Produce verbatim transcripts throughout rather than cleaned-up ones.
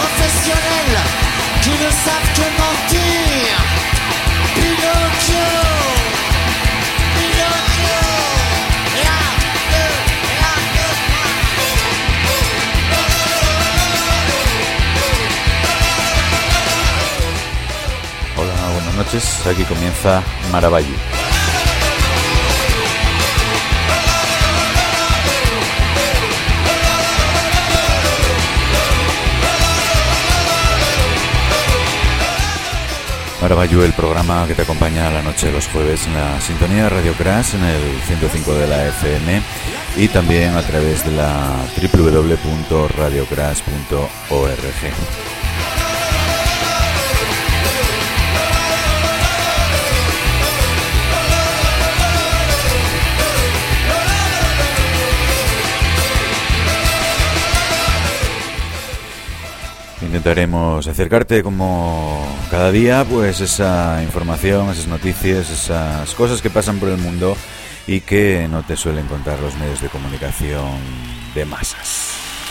professionnels qui ne savent que mentir. Pinocchio, Pinocchio, la, le, la, le, Hola, buenas noches. Aquí comienza Maravallu. Maravallu, el programa que te acompaña a la noche de los jueves en la sintonía de Radio Crash en el ciento cinco de la F M y también a través de la doble u doble u doble u punto radio crash punto org. Intentaremos acercarte como cada día pues esa información, esas noticias, esas cosas que pasan por el mundo y que no te suelen contar los medios de comunicación de masas.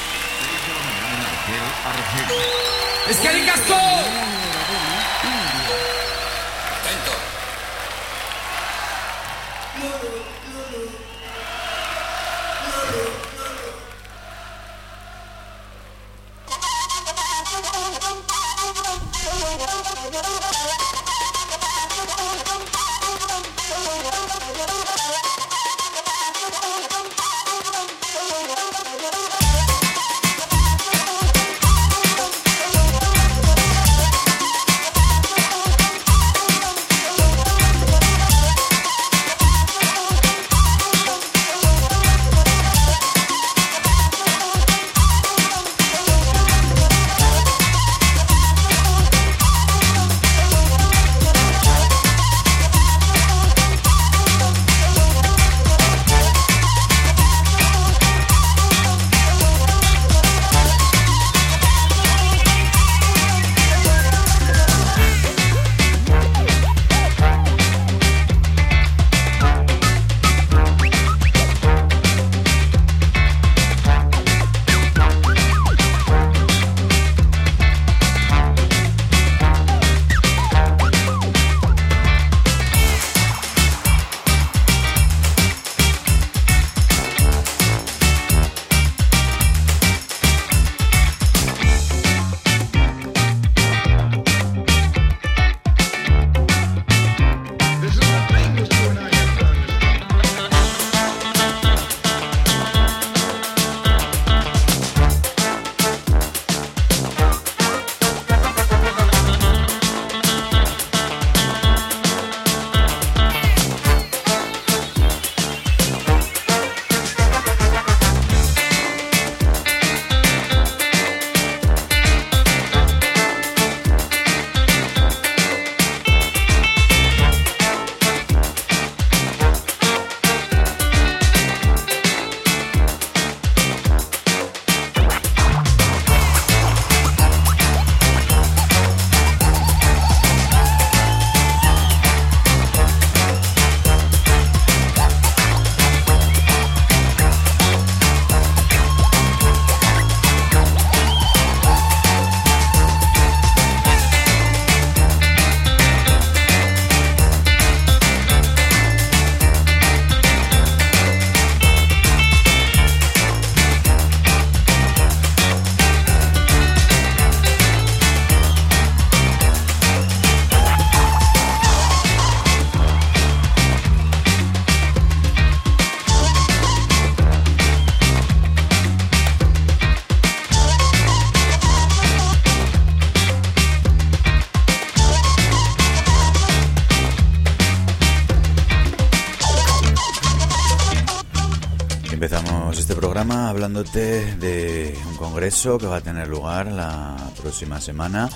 Empezamos este programa hablándote de un congreso que va a tener lugar la próxima semana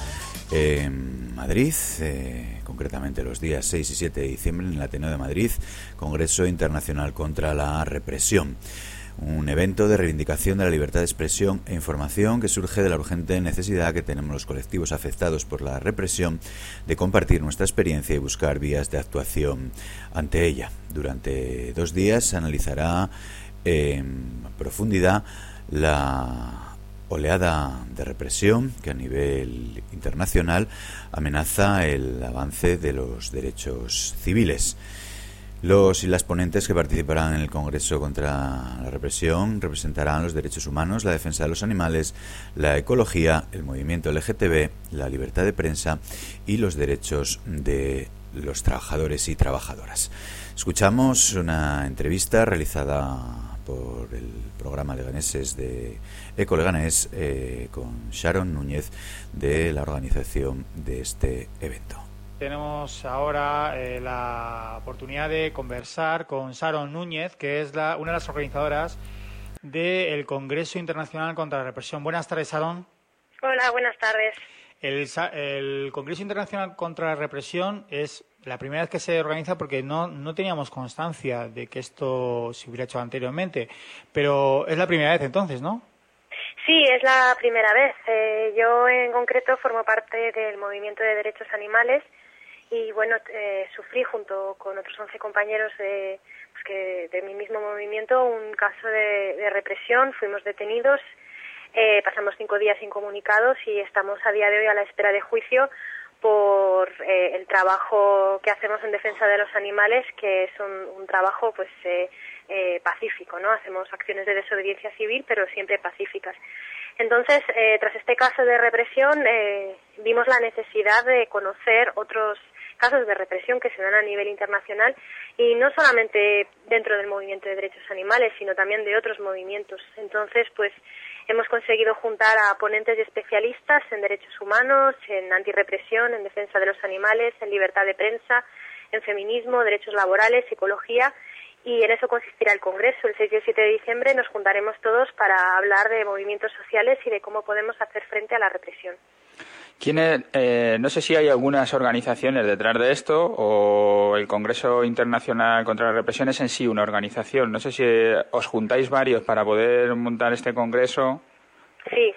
en Madrid, eh, concretamente los días seis y siete de diciembre en el Ateneo de Madrid, Congreso Internacional contra la Represión. Un evento de reivindicación de la libertad de expresión e información que surge de la urgente necesidad que tenemos los colectivos afectados por la represión de compartir nuestra experiencia y buscar vías de actuación ante ella. Durante dos días se analizará en profundidad la oleada de represión que a nivel internacional amenaza el avance de los derechos civiles. Los y las ponentes que participarán en el Congreso contra la represión representarán los derechos humanos, la defensa de los animales, la ecología, el movimiento L G T B, la libertad de prensa y los derechos de los trabajadores y trabajadoras. Escuchamos una entrevista realizada por el programa Leganeses de Eco Leganés eh, con Sharon Núñez de la organización de este evento. Tenemos ahora eh, la oportunidad de conversar con Sharon Núñez, que es la, una de las organizadoras del Congreso Internacional contra la Represión. Buenas tardes, Sharon. Hola, buenas tardes. El, el Congreso Internacional contra la Represión es la primera vez que se organiza porque no, no teníamos constancia de que esto se hubiera hecho anteriormente, pero es la primera vez entonces, ¿no? Sí, es la primera vez. Eh, yo en concreto formo parte del Movimiento de Derechos Animales y bueno, eh, sufrí junto con otros once compañeros de, pues que, de mi mismo movimiento un caso de, de represión. Fuimos detenidos, eh, pasamos cinco días incomunicados y estamos a día de hoy a la espera de juicio por eh, el trabajo que hacemos en defensa de los animales, que es un, un trabajo pues eh, eh, pacífico, ¿no? Hacemos acciones de desobediencia civil, pero siempre pacíficas. Entonces, eh, tras este caso de represión, eh, vimos la necesidad de conocer otros casos de represión que se dan a nivel internacional y no solamente dentro del movimiento de derechos animales, sino también de otros movimientos. Entonces, pues hemos conseguido juntar a ponentes y especialistas en derechos humanos, en antirrepresión, en defensa de los animales, en libertad de prensa, en feminismo, derechos laborales, psicología, y en eso consistirá el Congreso. El seis y el siete de diciembre nos juntaremos todos para hablar de movimientos sociales y de cómo podemos hacer frente a la represión. ¿Quién, eh, no sé si hay algunas organizaciones detrás de esto o el Congreso Internacional contra la Represión es en sí una organización. No sé si os juntáis varios para poder montar este congreso. Sí,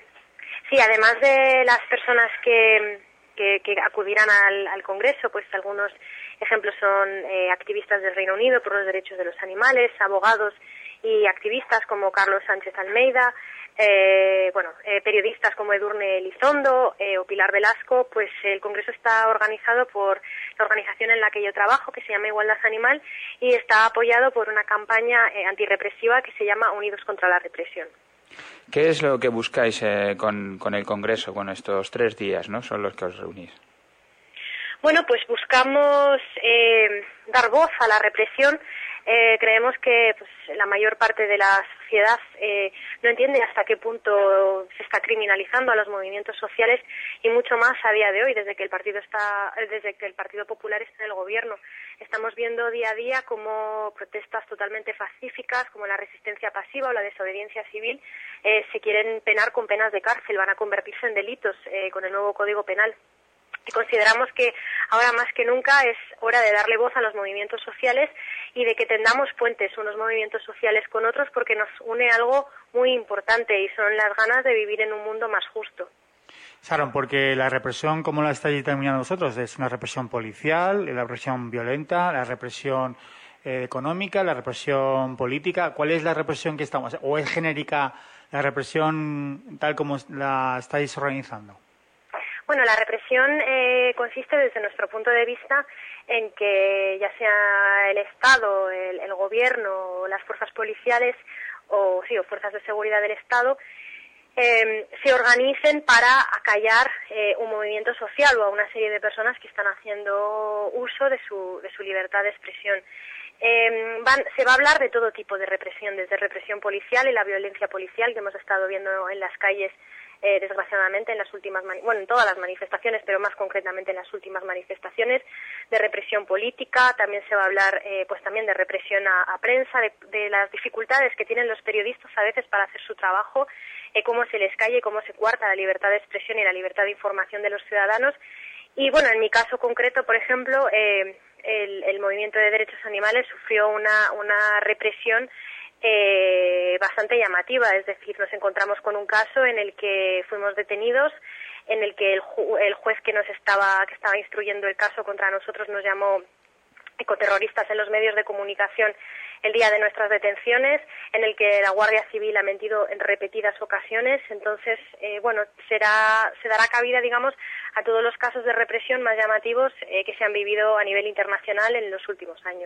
sí. Además de las personas que, que, que acudirán al, al Congreso, pues algunos ejemplos son eh, activistas del Reino Unido por los derechos de los animales, abogados y activistas como Carlos Sánchez Almeida, eh, bueno, eh, periodistas como Edurne Elizondo eh, o Pilar Velasco. Pues el Congreso está organizado por la organización en la que yo trabajo, que se llama Igualdad Animal, y está apoyado por una campaña eh, antirrepresiva que se llama Unidos contra la Represión. ¿Qué es lo que buscáis eh, con, con el Congreso, con estos tres días, ¿no? Son los que os reunís. Bueno, pues buscamos eh, dar voz a la represión. Eh, creemos que pues, la mayor parte de la sociedad eh, no entiende hasta qué punto se está criminalizando a los movimientos sociales y mucho más a día de hoy, desde que el partido está, desde que el Partido Popular está en el gobierno. Estamos viendo día a día como protestas totalmente pacíficas, como la resistencia pasiva o la desobediencia civil, eh, se quieren penar con penas de cárcel, van a convertirse en delitos eh, con el nuevo Código Penal. Y consideramos que ahora más que nunca es hora de darle voz a los movimientos sociales y de que tendamos puentes unos movimientos sociales con otros, porque nos une algo muy importante y son las ganas de vivir en un mundo más justo. Sharon, porque la represión, ¿cómo la estáis determinando vosotros? ¿Es una represión policial, la represión violenta, la represión eh, económica, la represión política? ¿Cuál es la represión que estamos? ¿O es genérica la represión tal como la estáis organizando? Bueno, la represión eh, consiste desde nuestro punto de vista en que ya sea el Estado, el, el Gobierno, las fuerzas policiales o sí o fuerzas de seguridad del Estado eh, se organicen para acallar eh, un movimiento social o a una serie de personas que están haciendo uso de su, de su libertad de expresión. Eh, van, se va a hablar de todo tipo de represión, desde represión policial y la violencia policial que hemos estado viendo en las calles. Eh, desgraciadamente en las últimas, bueno, en todas las manifestaciones, pero más concretamente en las últimas manifestaciones, de represión política. También se va a hablar, eh, pues también de represión a, a prensa, de, de las dificultades que tienen los periodistas a veces para hacer su trabajo, eh, cómo se les calla y cómo se cuarta la libertad de expresión y la libertad de información de los ciudadanos. Y bueno, en mi caso concreto, por ejemplo, eh, el, el movimiento de derechos animales sufrió una, una represión Eh, bastante llamativa, es decir, nos encontramos con un caso en el que fuimos detenidos, en el que el, ju el juez que nos estaba que estaba instruyendo el caso contra nosotros nos llamó ecoterroristas en los medios de comunicación el día de nuestras detenciones, en el que la Guardia Civil ha mentido en repetidas ocasiones. Entonces, eh, bueno, será, se dará cabida, digamos, a todos los casos de represión más llamativos eh, que se han vivido a nivel internacional en los últimos años.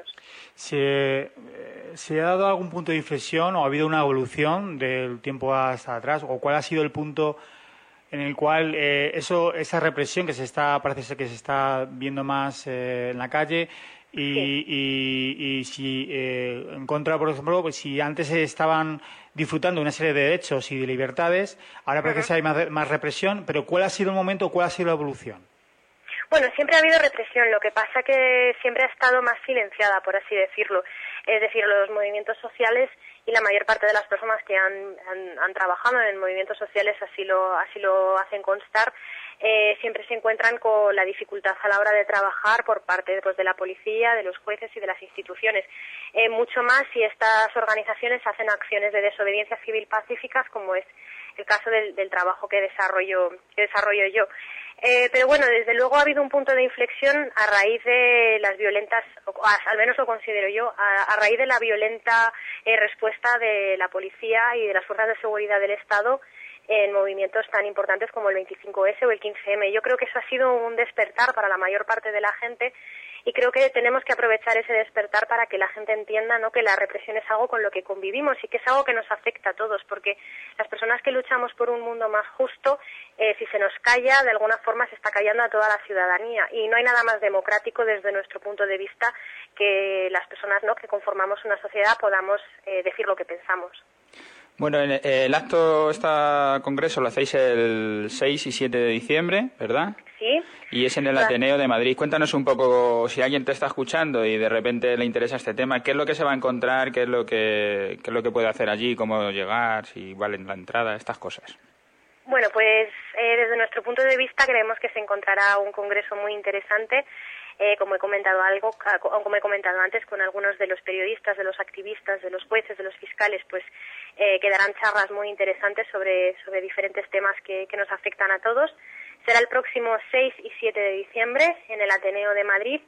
¿Se, ¿Se ha dado algún punto de inflexión o ha habido una evolución del tiempo hasta atrás? ¿O cuál ha sido el punto en el cual eh, eso, esa represión que se está, parece ser que se está viendo más eh, en la calle y, Sí. y, y si eh, en contra, por ejemplo, pues si antes estaban disfrutando de una serie de derechos y de libertades, ahora parece Uh-huh. que hay más, más represión, pero ¿cuál ha sido el momento, cuál ha sido la evolución? Bueno, siempre ha habido represión, lo que pasa que siempre ha estado más silenciada, por así decirlo. Es decir, los movimientos sociales y la mayor parte de las personas que han, han, han trabajado en movimientos sociales así lo, así lo hacen constar, eh, siempre se encuentran con la dificultad a la hora de trabajar por parte pues, de la policía, de los jueces y de las instituciones. Eh, mucho más si estas organizaciones hacen acciones de desobediencia civil pacíficas, como es el caso del, del trabajo que desarrollo, que desarrollo yo. Eh, pero bueno, desde luego ha habido un punto de inflexión a raíz de las violentas, o, a, al menos lo considero yo, a, a raíz de la violenta eh, respuesta de la policía y de las fuerzas de seguridad del Estado en movimientos tan importantes como el veinticinco ese o el quince eme. Yo creo que eso ha sido un despertar para la mayor parte de la gente y creo que tenemos que aprovechar ese despertar para que la gente entienda, ¿no?, que la represión es algo con lo que convivimos y que es algo que nos afecta a todos, porque las personas que luchamos por un mundo más justo, eh, si se nos calla, de alguna forma se está callando a toda la ciudadanía y no hay nada más democrático desde nuestro punto de vista que las personas, ¿no?, que conformamos una sociedad podamos eh, decir lo que pensamos. Bueno, el, el acto, este congreso lo hacéis el seis y siete de diciembre, ¿verdad? Sí. Y es en el Ateneo de Madrid. Cuéntanos un poco, si alguien te está escuchando y de repente le interesa este tema, ¿qué es lo que se va a encontrar? ¿Qué es lo que, qué es lo que puede hacer allí? ¿Cómo llegar? ¿Si vale la entrada? Estas cosas. Bueno, pues eh, desde nuestro punto de vista creemos que se encontrará un congreso muy interesante. Eh, como he comentado algo, como he comentado antes, con algunos de los periodistas, de los activistas, de los jueces, de los fiscales, pues eh, quedarán charlas muy interesantes sobre, sobre diferentes temas que, que nos afectan a todos. Será el próximo seis y siete de diciembre en el Ateneo de Madrid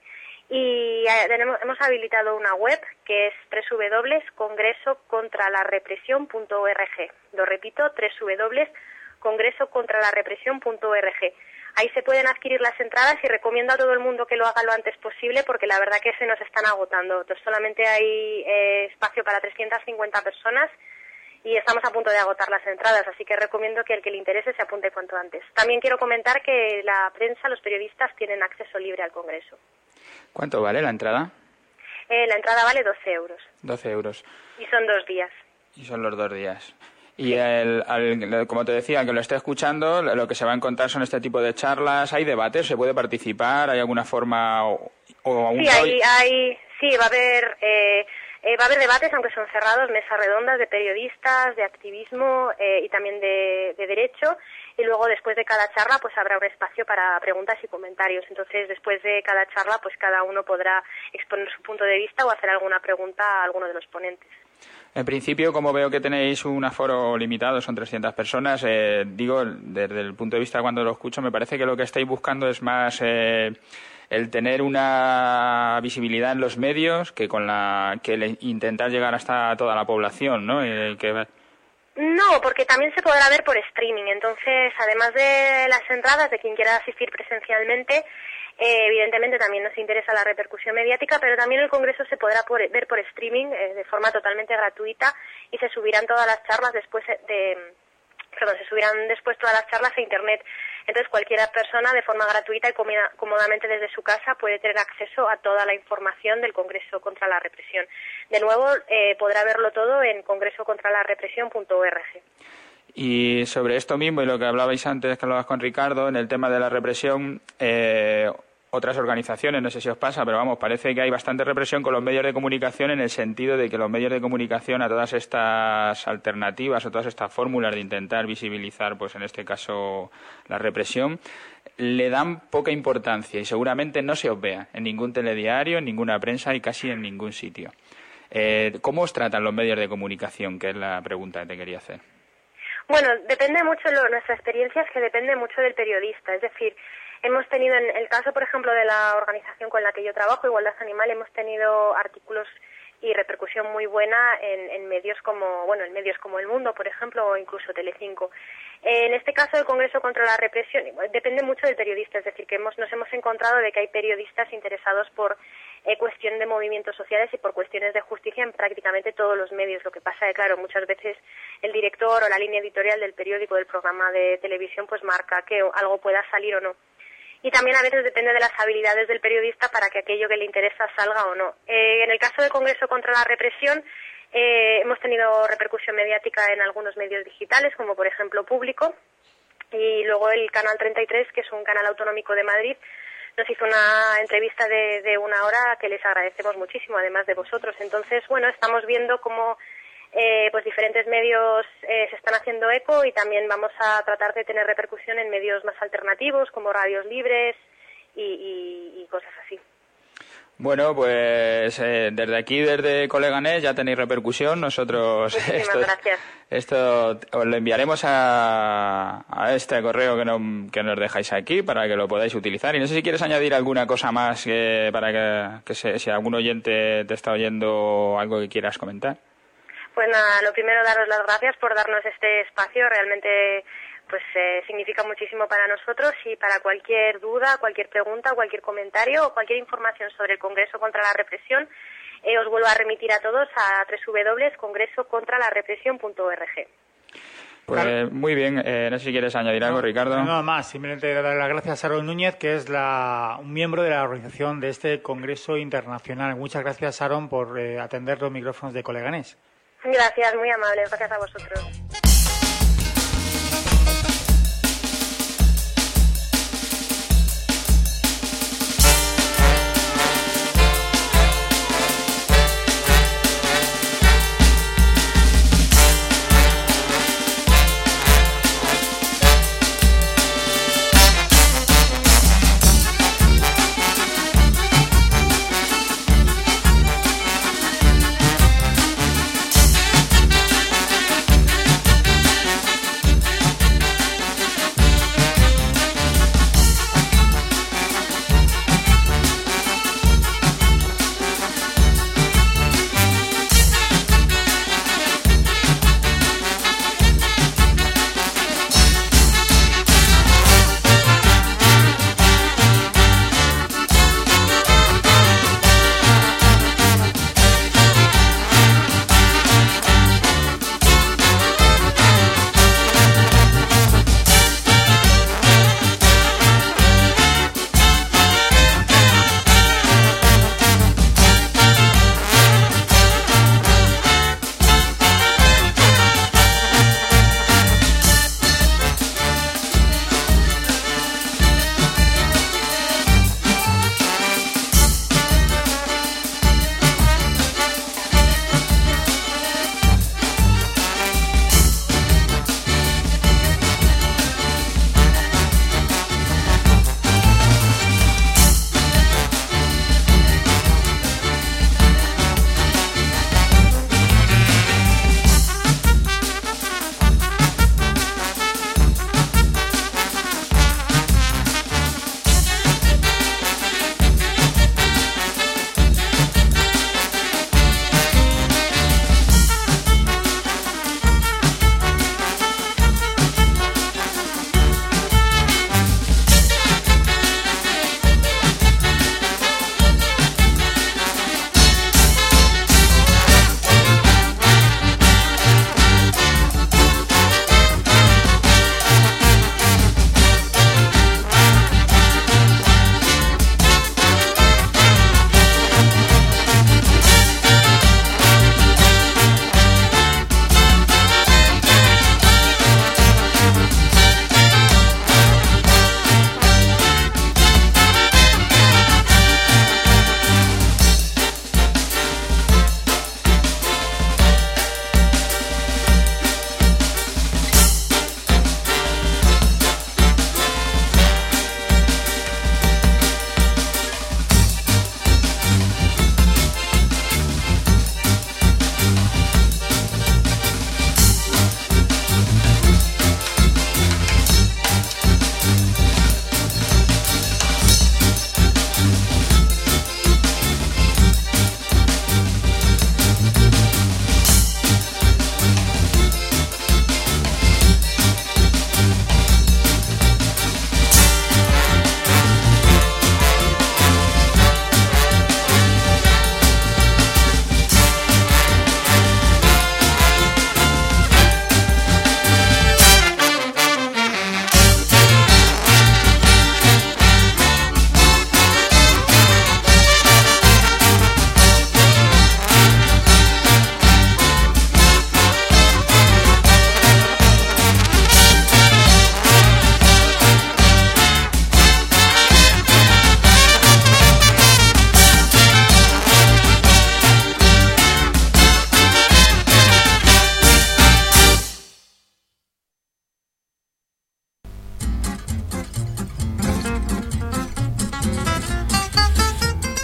y eh, tenemos, hemos habilitado una web que es doble u doble u doble u punto congreso contra la represión punto org. Lo repito, doble u doble u doble u punto congreso contra la represión punto org. Ahí se pueden adquirir las entradas y recomiendo a todo el mundo que lo haga lo antes posible porque la verdad que se nos están agotando. Entonces, solamente hay eh, espacio para trescientas cincuenta personas y estamos a punto de agotar las entradas, así que recomiendo que el que le interese se apunte cuanto antes. También quiero comentar que la prensa, los periodistas, tienen acceso libre al Congreso. ¿Cuánto vale la entrada? Eh, la entrada vale doce euros. doce euros. Y son dos días. Y son los dos días. Y el, al, como te decía, el que lo esté escuchando, lo que se va a encontrar son este tipo de charlas. ¿Hay debates? ¿Se puede participar? ¿Hay alguna forma o, o un Sí, hay, hay, sí, va a haber... Eh, Eh, va a haber debates, aunque son cerrados, mesas redondas de periodistas, de activismo eh, y también de, de derecho. Y luego, después de cada charla, pues habrá un espacio para preguntas y comentarios. Entonces, después de cada charla, pues cada uno podrá exponer su punto de vista o hacer alguna pregunta a alguno de los ponentes. En principio, como veo que tenéis un aforo limitado, son trescientas personas, eh, digo, desde el punto de vista cuando lo escucho, me parece que lo que estáis buscando es más... Eh, el tener una visibilidad en los medios que con la que el intentar llegar hasta toda la población, ¿no? Eh, que... No, porque también se podrá ver por streaming. Entonces, además de las entradas de quien quiera asistir presencialmente, eh, evidentemente también nos interesa la repercusión mediática, pero también el Congreso se podrá por, ver por streaming eh, de forma totalmente gratuita y se subirán todas las charlas después de... Perdón, se subirán después todas las charlas a Internet. Entonces, cualquier persona, de forma gratuita y cómodamente desde su casa, puede tener acceso a toda la información del Congreso contra la Represión. De nuevo, eh, podrá verlo todo en congreso contra la represión punto org. Y sobre esto mismo, y lo que hablabais antes, que hablabas con Ricardo, en el tema de la represión... Eh, otras organizaciones, no sé si os pasa, pero vamos, parece que hay bastante represión con los medios de comunicación en el sentido de que los medios de comunicación a todas estas alternativas o todas estas fórmulas de intentar visibilizar, pues en este caso, la represión, le dan poca importancia y seguramente no se os vea en ningún telediario, en ninguna prensa y casi en ningún sitio. Eh, ¿Cómo os tratan los medios de comunicación? Que es la pregunta que te quería hacer. Bueno, depende mucho, lo, nuestra experiencia es que depende mucho del periodista, es decir, hemos tenido, en el caso, por ejemplo, de la organización con la que yo trabajo, Igualdad Animal, hemos tenido artículos y repercusión muy buena en, en medios como, bueno, en medios como El Mundo, por ejemplo, o incluso Telecinco. En este caso, el Congreso contra la Represión depende mucho del periodista, es decir, que hemos, nos hemos encontrado de que hay periodistas interesados por eh, cuestión de movimientos sociales y por cuestiones de justicia en prácticamente todos los medios. Lo que pasa es que, claro, muchas veces el director o la línea editorial del periódico, del programa de televisión, pues marca que algo pueda salir o no. Y también a veces depende de las habilidades del periodista para que aquello que le interesa salga o no. Eh, en el caso del Congreso contra la Represión, Eh, hemos tenido repercusión mediática en algunos medios digitales, como por ejemplo Público, y luego el Canal treinta y tres, que es un canal autonómico de Madrid, nos hizo una entrevista de, de una hora que les agradecemos muchísimo, además de vosotros. Entonces, bueno, estamos viendo cómo eh, pues diferentes medios eh, se están haciendo eco, y también vamos a tratar de tener repercusión en medios más alternativos, como radios libres y, y, y cosas así. Bueno, pues eh, desde aquí, desde Coleganés, ya tenéis repercusión. Nosotros Muchísimas esto, gracias. esto os lo enviaremos a, a este correo que, no, que nos dejáis aquí para que lo podáis utilizar. Y no sé si quieres añadir alguna cosa más que, para que, que se, si algún oyente te está oyendo, algo que quieras comentar. Pues nada, lo primero, daros las gracias por darnos este espacio. Realmente pues eh, significa muchísimo para nosotros, y para cualquier duda, cualquier pregunta, cualquier comentario o cualquier información sobre el Congreso contra la Represión, eh, os vuelvo a remitir a todos a doble u doble u doble punto congreso contra la represión punto org. Pues claro. Muy bien, eh, no sé si quieres añadir algo, no, Ricardo. Nada más, simplemente dar las gracias a Sharon Núñez, que es la, un miembro de la organización de este Congreso Internacional. Muchas gracias, Sharon, por eh, atender los micrófonos de Coleganés. Gracias, muy amables, gracias a vosotros.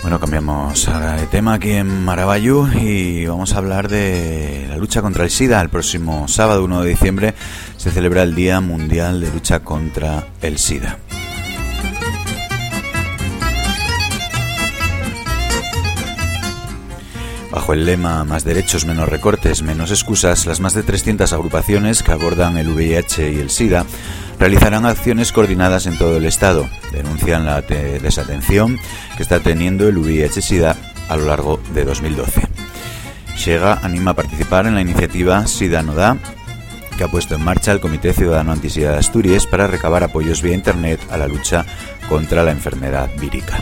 Bueno, cambiamos ahora de tema aquí en Maravallu y vamos a hablar de la lucha contra el SIDA. El próximo sábado, uno de diciembre, se celebra el Día Mundial de Lucha contra el SIDA. Bajo el lema Más derechos, menos recortes, menos excusas, las más de trescientas agrupaciones que abordan el V I H y el SIDA realizarán acciones coordinadas en todo el Estado. Denuncian la te- desatención que está teniendo el V I H-SIDA a lo largo de dos mil doce. Xega anima a participar en la iniciativa SIDA no da, que ha puesto en marcha el Comité Ciudadano Antisida de Asturias para recabar apoyos vía Internet a la lucha contra la enfermedad vírica.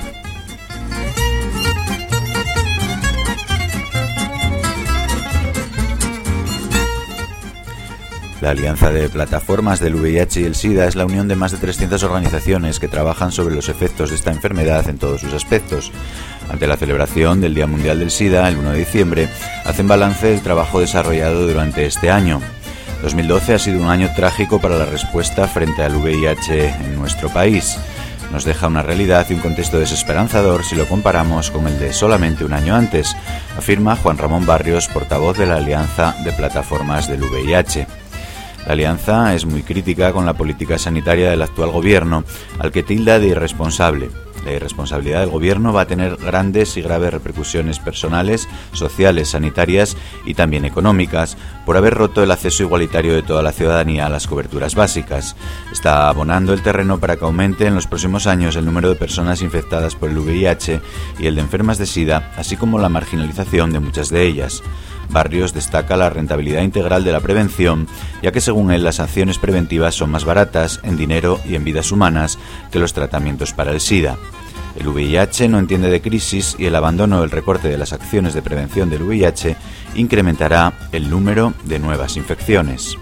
La Alianza de Plataformas del V I H y el SIDA es la unión de más de trescientas organizaciones que trabajan sobre los efectos de esta enfermedad en todos sus aspectos. Ante la celebración del Día Mundial del SIDA, el uno de diciembre, hacen balance del trabajo desarrollado durante este año. dos mil doce ha sido un año trágico para la respuesta frente al V I H en nuestro país. Nos deja una realidad y un contexto desesperanzador si lo comparamos con el de solamente un año antes, afirma Juan Ramón Barrios, portavoz de la Alianza de Plataformas del V I H. La Alianza es muy crítica con la política sanitaria del actual gobierno, al que tilda de irresponsable. La irresponsabilidad del gobierno va a tener grandes y graves repercusiones personales, sociales, sanitarias y también económicas, por haber roto el acceso igualitario de toda la ciudadanía a las coberturas básicas. Está abonando el terreno para que aumente en los próximos años el número de personas infectadas por el V I H y el de enfermas de SIDA, así como la marginalización de muchas de ellas. Barrios destaca la rentabilidad integral de la prevención, ya que según él las acciones preventivas son más baratas en dinero y en vidas humanas que los tratamientos para el SIDA. El V I H no entiende de crisis y el abandono o el recorte de las acciones de prevención del V I H incrementará el número de nuevas infecciones.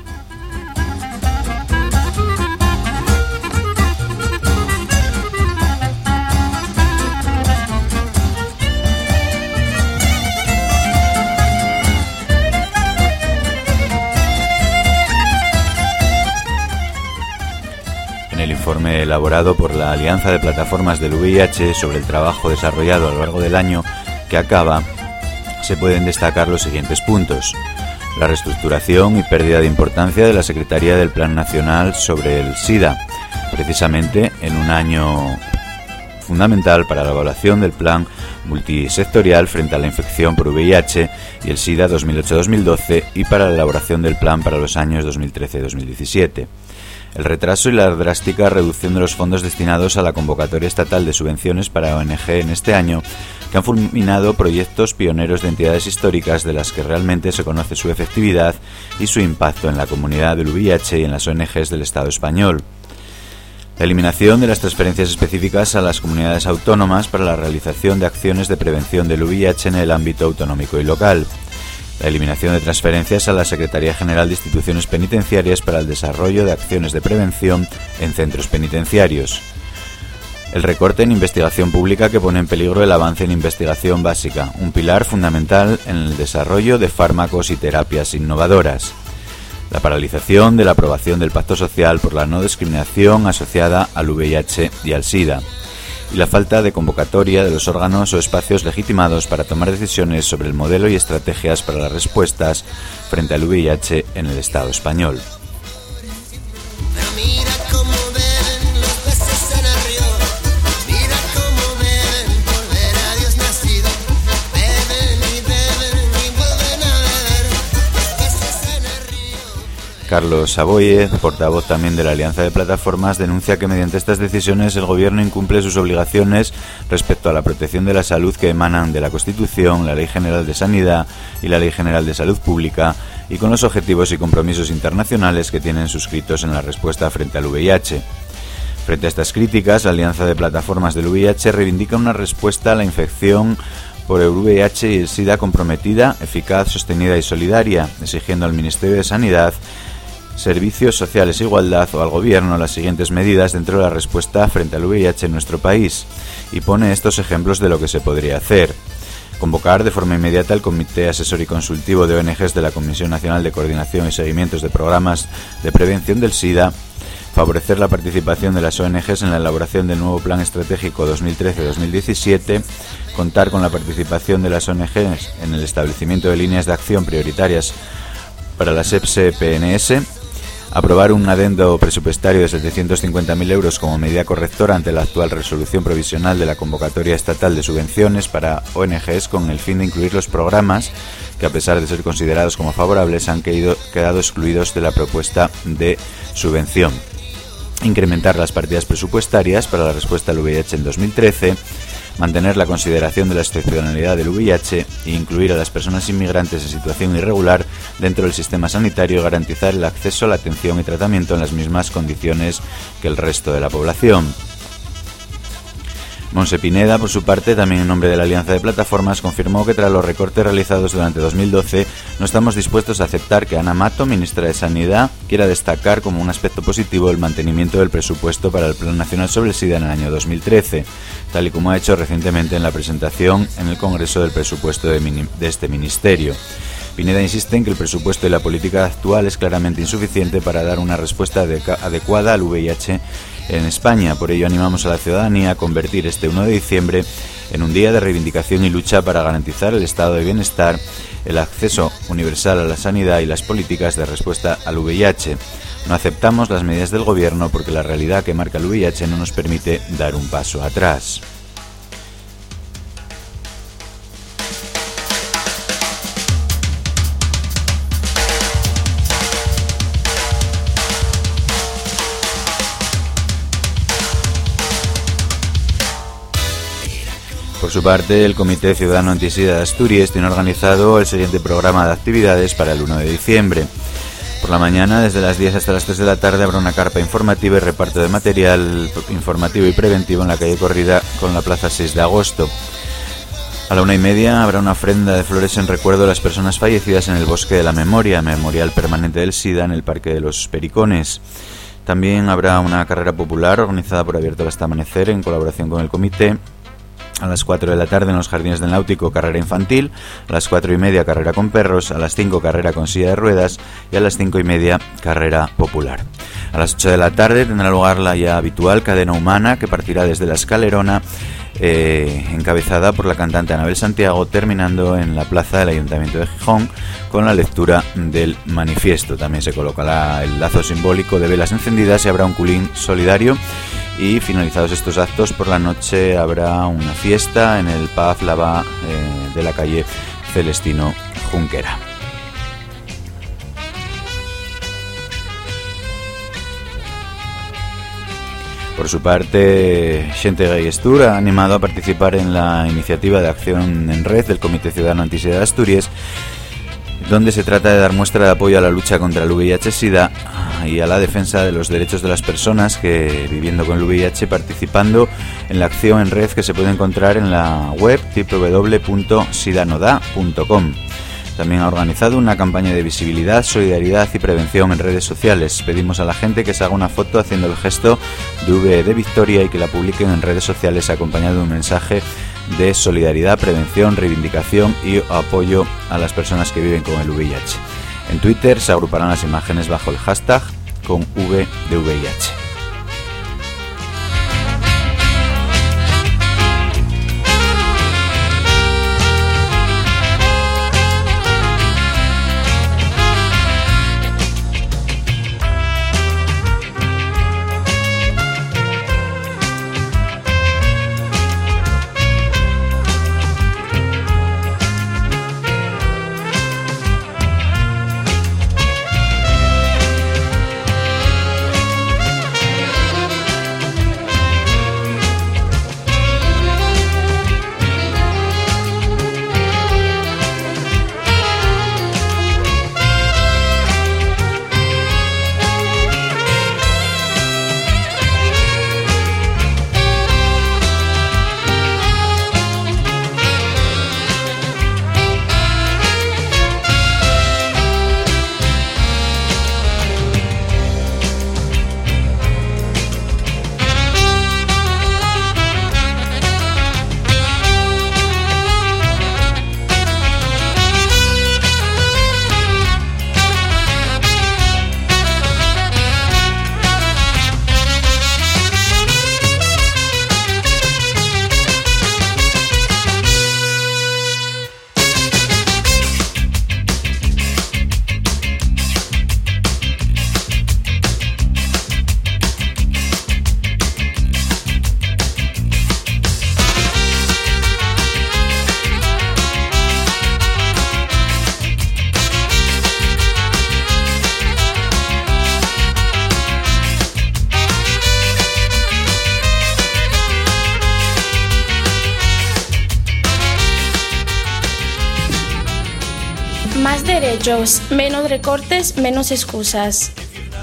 El informe elaborado por la Alianza de Plataformas del V I H sobre el trabajo desarrollado a lo largo del año que acaba, se pueden destacar los siguientes puntos: la reestructuración y pérdida de importancia de la Secretaría del Plan Nacional sobre el SIDA, precisamente en un año fundamental para la evaluación del plan multisectorial frente a la infección por V I H y el SIDA dos mil ocho a dos mil doce y para la elaboración del plan para los años dos mil trece a dos mil diecisiete. El retraso y la drástica reducción de los fondos destinados a la convocatoria estatal de subvenciones para O N G en este año, que han fulminado proyectos pioneros de entidades históricas de las que realmente se conoce su efectividad y su impacto en la comunidad del V I H y en las O N Ges del Estado español. La eliminación de las transferencias específicas a las comunidades autónomas para la realización de acciones de prevención del V I H en el ámbito autonómico y local. La eliminación de transferencias a la Secretaría General de Instituciones Penitenciarias para el desarrollo de acciones de prevención en centros penitenciarios. El recorte en investigación pública que pone en peligro el avance en investigación básica, un pilar fundamental en el desarrollo de fármacos y terapias innovadoras. La paralización de la aprobación del Pacto Social por la no discriminación asociada al V I H y al SIDA. Y la falta de convocatoria de los órganos o espacios legitimados para tomar decisiones sobre el modelo y estrategias para las respuestas frente al V I H en el Estado español. Carlos Saboye, portavoz también de la Alianza de Plataformas, denuncia que mediante estas decisiones el Gobierno incumple sus obligaciones respecto a la protección de la salud que emanan de la Constitución, la Ley General de Sanidad y la Ley General de Salud Pública, y con los objetivos y compromisos internacionales que tienen suscritos en la respuesta frente al V I H. Frente a estas críticas, la Alianza de Plataformas del V I H reivindica una respuesta a la infección por el V I H y el SIDA comprometida, eficaz, sostenida y solidaria, exigiendo al Ministerio de Sanidad, Servicios Sociales e Igualdad o al Gobierno las siguientes medidas dentro de la respuesta frente al V I H en nuestro país, y pone estos ejemplos de lo que se podría hacer. Convocar de forma inmediata el Comité Asesor y Consultivo de O N Ges de la Comisión Nacional de Coordinación y Seguimientos de Programas de Prevención del SIDA, favorecer la participación de las O N Ges en la elaboración del nuevo Plan Estratégico dos mil trece a dos mil diecisiete, contar con la participación de las O N Ges en el establecimiento de líneas de acción prioritarias para las E P S E-P N S, aprobar un adendo presupuestario de setecientos cincuenta mil euros como medida correctora ante la actual resolución provisional de la convocatoria estatal de subvenciones para O N Ges con el fin de incluir los programas que, a pesar de ser considerados como favorables, han quedado, quedado excluidos de la propuesta de subvención. Incrementar las partidas presupuestarias para la respuesta al V I H en dos mil trece, mantener la consideración de la excepcionalidad del V I H e incluir a las personas inmigrantes en situación irregular dentro del sistema sanitario y garantizar el acceso a la atención y tratamiento en las mismas condiciones que el resto de la población. Monse Pineda, por su parte, también en nombre de la Alianza de Plataformas, confirmó que tras los recortes realizados durante dos mil doce no estamos dispuestos a aceptar que Ana Mato, ministra de Sanidad, quiera destacar como un aspecto positivo el mantenimiento del presupuesto para el Plan Nacional sobre el SIDA en el año dos mil trece, tal y como ha hecho recientemente en la presentación en el Congreso del presupuesto de, de este ministerio. Pineda insiste en que el presupuesto y la política actual es claramente insuficiente para dar una respuesta adecuada al V I H en España. Por ello animamos a la ciudadanía a convertir este uno de diciembre en un día de reivindicación y lucha para garantizar el estado de bienestar, el acceso universal a la sanidad y las políticas de respuesta al V I H. No aceptamos las medidas del Gobierno porque la realidad que marca el V I H no nos permite dar un paso atrás. Por su parte, el Comité Ciudadano Antisida de Asturias tiene organizado el siguiente programa de actividades para el uno de diciembre. Por la mañana, desde las diez hasta las tres de la tarde, habrá una carpa informativa y reparto de material informativo y preventivo en la calle Corrida con la plaza seis de agosto. A la una y media habrá una ofrenda de flores en recuerdo de las personas fallecidas en el Bosque de la Memoria, Memorial Permanente del SIDA en el Parque de los Pericones. También habrá una carrera popular organizada por Abierto hasta Amanecer en colaboración con el comité. A las cuatro de la tarde en los Jardines del Náutico, carrera infantil. A las cuatro y media, carrera con perros. A las cinco, carrera con silla de ruedas. Y a las cinco y media, carrera popular. A las ocho de la tarde tendrá lugar la ya habitual cadena humana que partirá desde la Escalerona, eh, encabezada por la cantante Anabel Santiago, terminando en la plaza del Ayuntamiento de Gijón con la lectura del manifiesto. También se colocará el lazo simbólico de velas encendidas y habrá un culín solidario. Y finalizados estos actos, por la noche habrá una fiesta en el pub Lava eh, de la calle Celestino Junquera. Por su parte, Xente Gay Estur ha animado a participar en la iniciativa de acción en red del Comité Ciudadano Antisida de Asturias, donde se trata de dar muestra de apoyo a la lucha contra el V I H-Sida y a la defensa de los derechos de las personas que, viviendo con el V I H, participando en la acción en red que se puede encontrar en la web doble u doble u doble u punto sidanoda punto com. También ha organizado una campaña de visibilidad, solidaridad y prevención en redes sociales. Pedimos a la gente que se haga una foto haciendo el gesto de V de Victoria y que la publiquen en redes sociales acompañado de un mensaje de solidaridad, prevención, reivindicación y apoyo a las personas que viven con el V I H. En Twitter se agruparán las imágenes bajo el hashtag con V de V I H. Más derechos, menos recortes, menos excusas.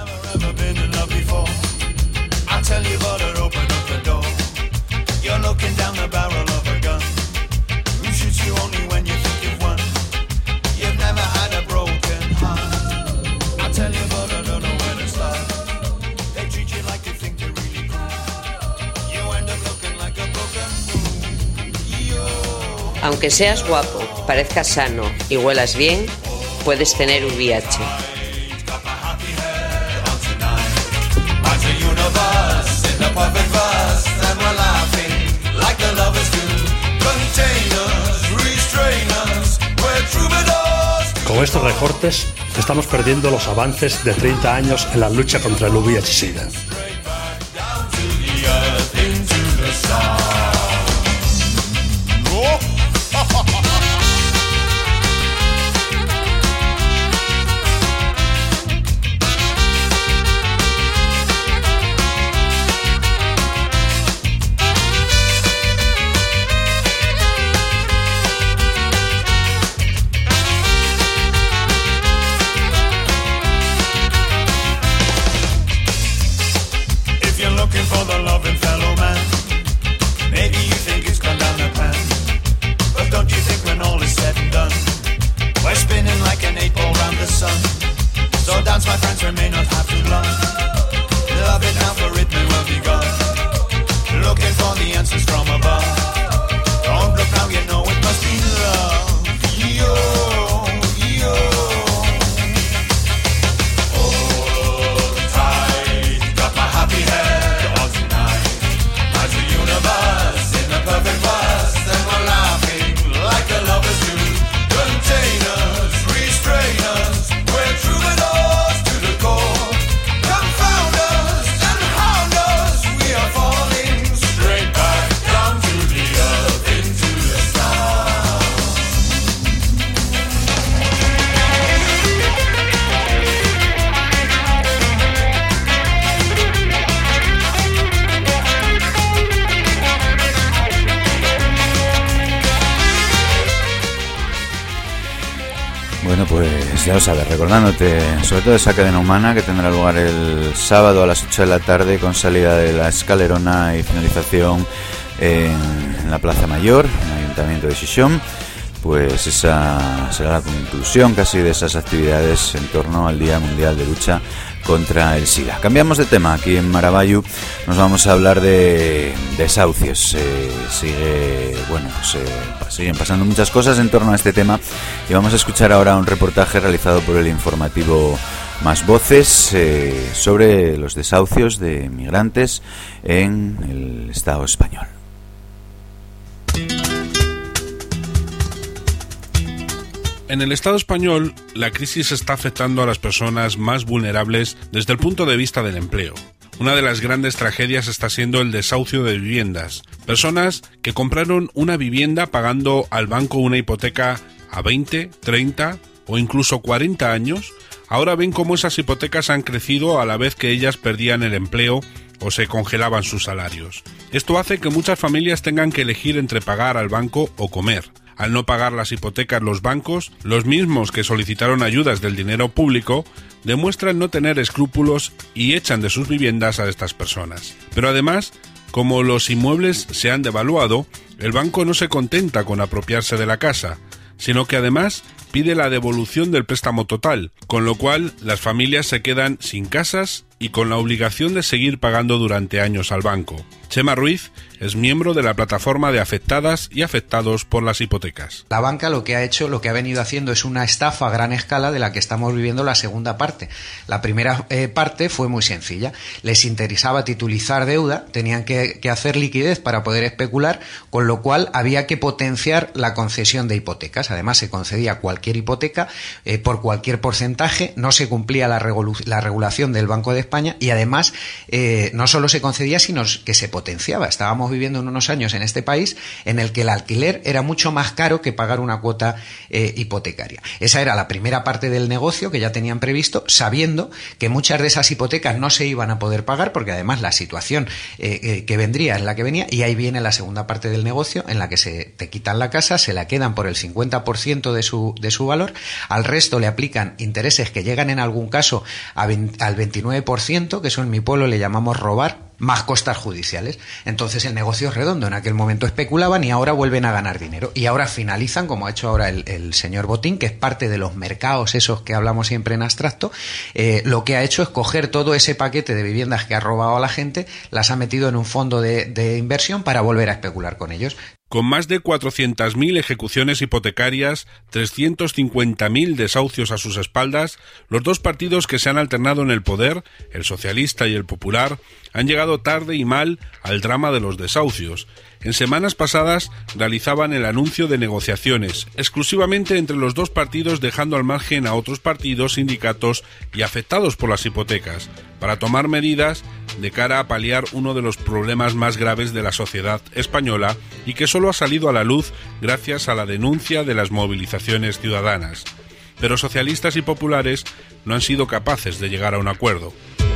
Aunque seas guapo, parezcas sano y huelas bien, puedes tener V I H. Con estos recortes estamos perdiendo los avances de treinta años en la lucha contra el V I H-Sida. Bueno, pues ya lo sabes, recordándote sobre todo esa cadena humana que tendrá lugar el sábado a las ocho de la tarde con salida de la Escalerona y finalización en la Plaza Mayor, en el Ayuntamiento de Xixón. Pues esa será la conclusión casi de esas actividades en torno al Día Mundial de Lucha contra el SIDA. Cambiamos de tema, aquí en Maravallu nos vamos a hablar de desahucios. Eh, sigue, bueno, pues, eh, siguen pasando muchas cosas en torno a este tema y vamos a escuchar ahora un reportaje realizado por el informativo Más Voces eh, sobre los desahucios de migrantes en el Estado español. En el Estado español, la crisis está afectando a las personas más vulnerables desde el punto de vista del empleo. Una de las grandes tragedias está siendo el desahucio de viviendas. Personas que compraron una vivienda pagando al banco una hipoteca a veinte, treinta o incluso cuarenta años, ahora ven cómo esas hipotecas han crecido a la vez que ellas perdían el empleo o se congelaban sus salarios. Esto hace que muchas familias tengan que elegir entre pagar al banco o comer. Al no pagar las hipotecas los bancos, los mismos que solicitaron ayudas del dinero público, demuestran no tener escrúpulos y echan de sus viviendas a estas personas. Pero además, como los inmuebles se han devaluado, el banco no se contenta con apropiarse de la casa, sino que además pide la devolución del préstamo total, con lo cual las familias se quedan sin casas y con la obligación de seguir pagando durante años al banco. Chema Ruiz es miembro de la plataforma de afectadas y afectados por las hipotecas. La banca lo que ha hecho, lo que ha venido haciendo es una estafa a gran escala de la que estamos viviendo la segunda parte. La primera eh, parte fue muy sencilla. Les interesaba titulizar deuda, tenían que, que hacer liquidez para poder especular, con lo cual había que potenciar la concesión de hipotecas. Además, se concedía cualquier hipoteca eh, por cualquier porcentaje, no se cumplía la, regulu- la regulación del Banco de España y además eh, no solo se concedía, sino que se potenciaba. Estábamos viviendo en unos años en este país en el que el alquiler era mucho más caro que pagar una cuota eh, hipotecaria. Esa era la primera parte del negocio que ya tenían previsto, sabiendo que muchas de esas hipotecas no se iban a poder pagar, porque además la situación eh, eh, que vendría es la que venía, y ahí viene la segunda parte del negocio, en la que se te quitan la casa, se la quedan por el cincuenta por ciento de su, de su valor, al resto le aplican intereses que llegan en algún caso a veinte, al veintinueve por ciento, que eso en mi pueblo le llamamos robar, más costas judiciales. Entonces el negocio es redondo. En aquel momento especulaban y ahora vuelven a ganar dinero. Y ahora finalizan, como ha hecho ahora el, el señor Botín, que es parte de los mercados esos que hablamos siempre en abstracto, eh, lo que ha hecho es coger todo ese paquete de viviendas que ha robado a la gente, las ha metido en un fondo de, de inversión para volver a especular con ellos. Con más de cuatrocientas mil ejecuciones hipotecarias, trescientos cincuenta mil desahucios a sus espaldas, los dos partidos que se han alternado en el poder, el socialista y el popular, han llegado tarde y mal al drama de los desahucios. En semanas pasadas realizaban el anuncio de negociaciones, exclusivamente entre los dos partidos, dejando al margen a otros partidos, sindicatos y afectados por las hipotecas, para tomar medidas de cara a paliar uno de los problemas más graves de la sociedad española y que solo ha salido a la luz gracias a la denuncia de las movilizaciones ciudadanas. Pero socialistas y populares no han sido capaces de llegar a un acuerdo.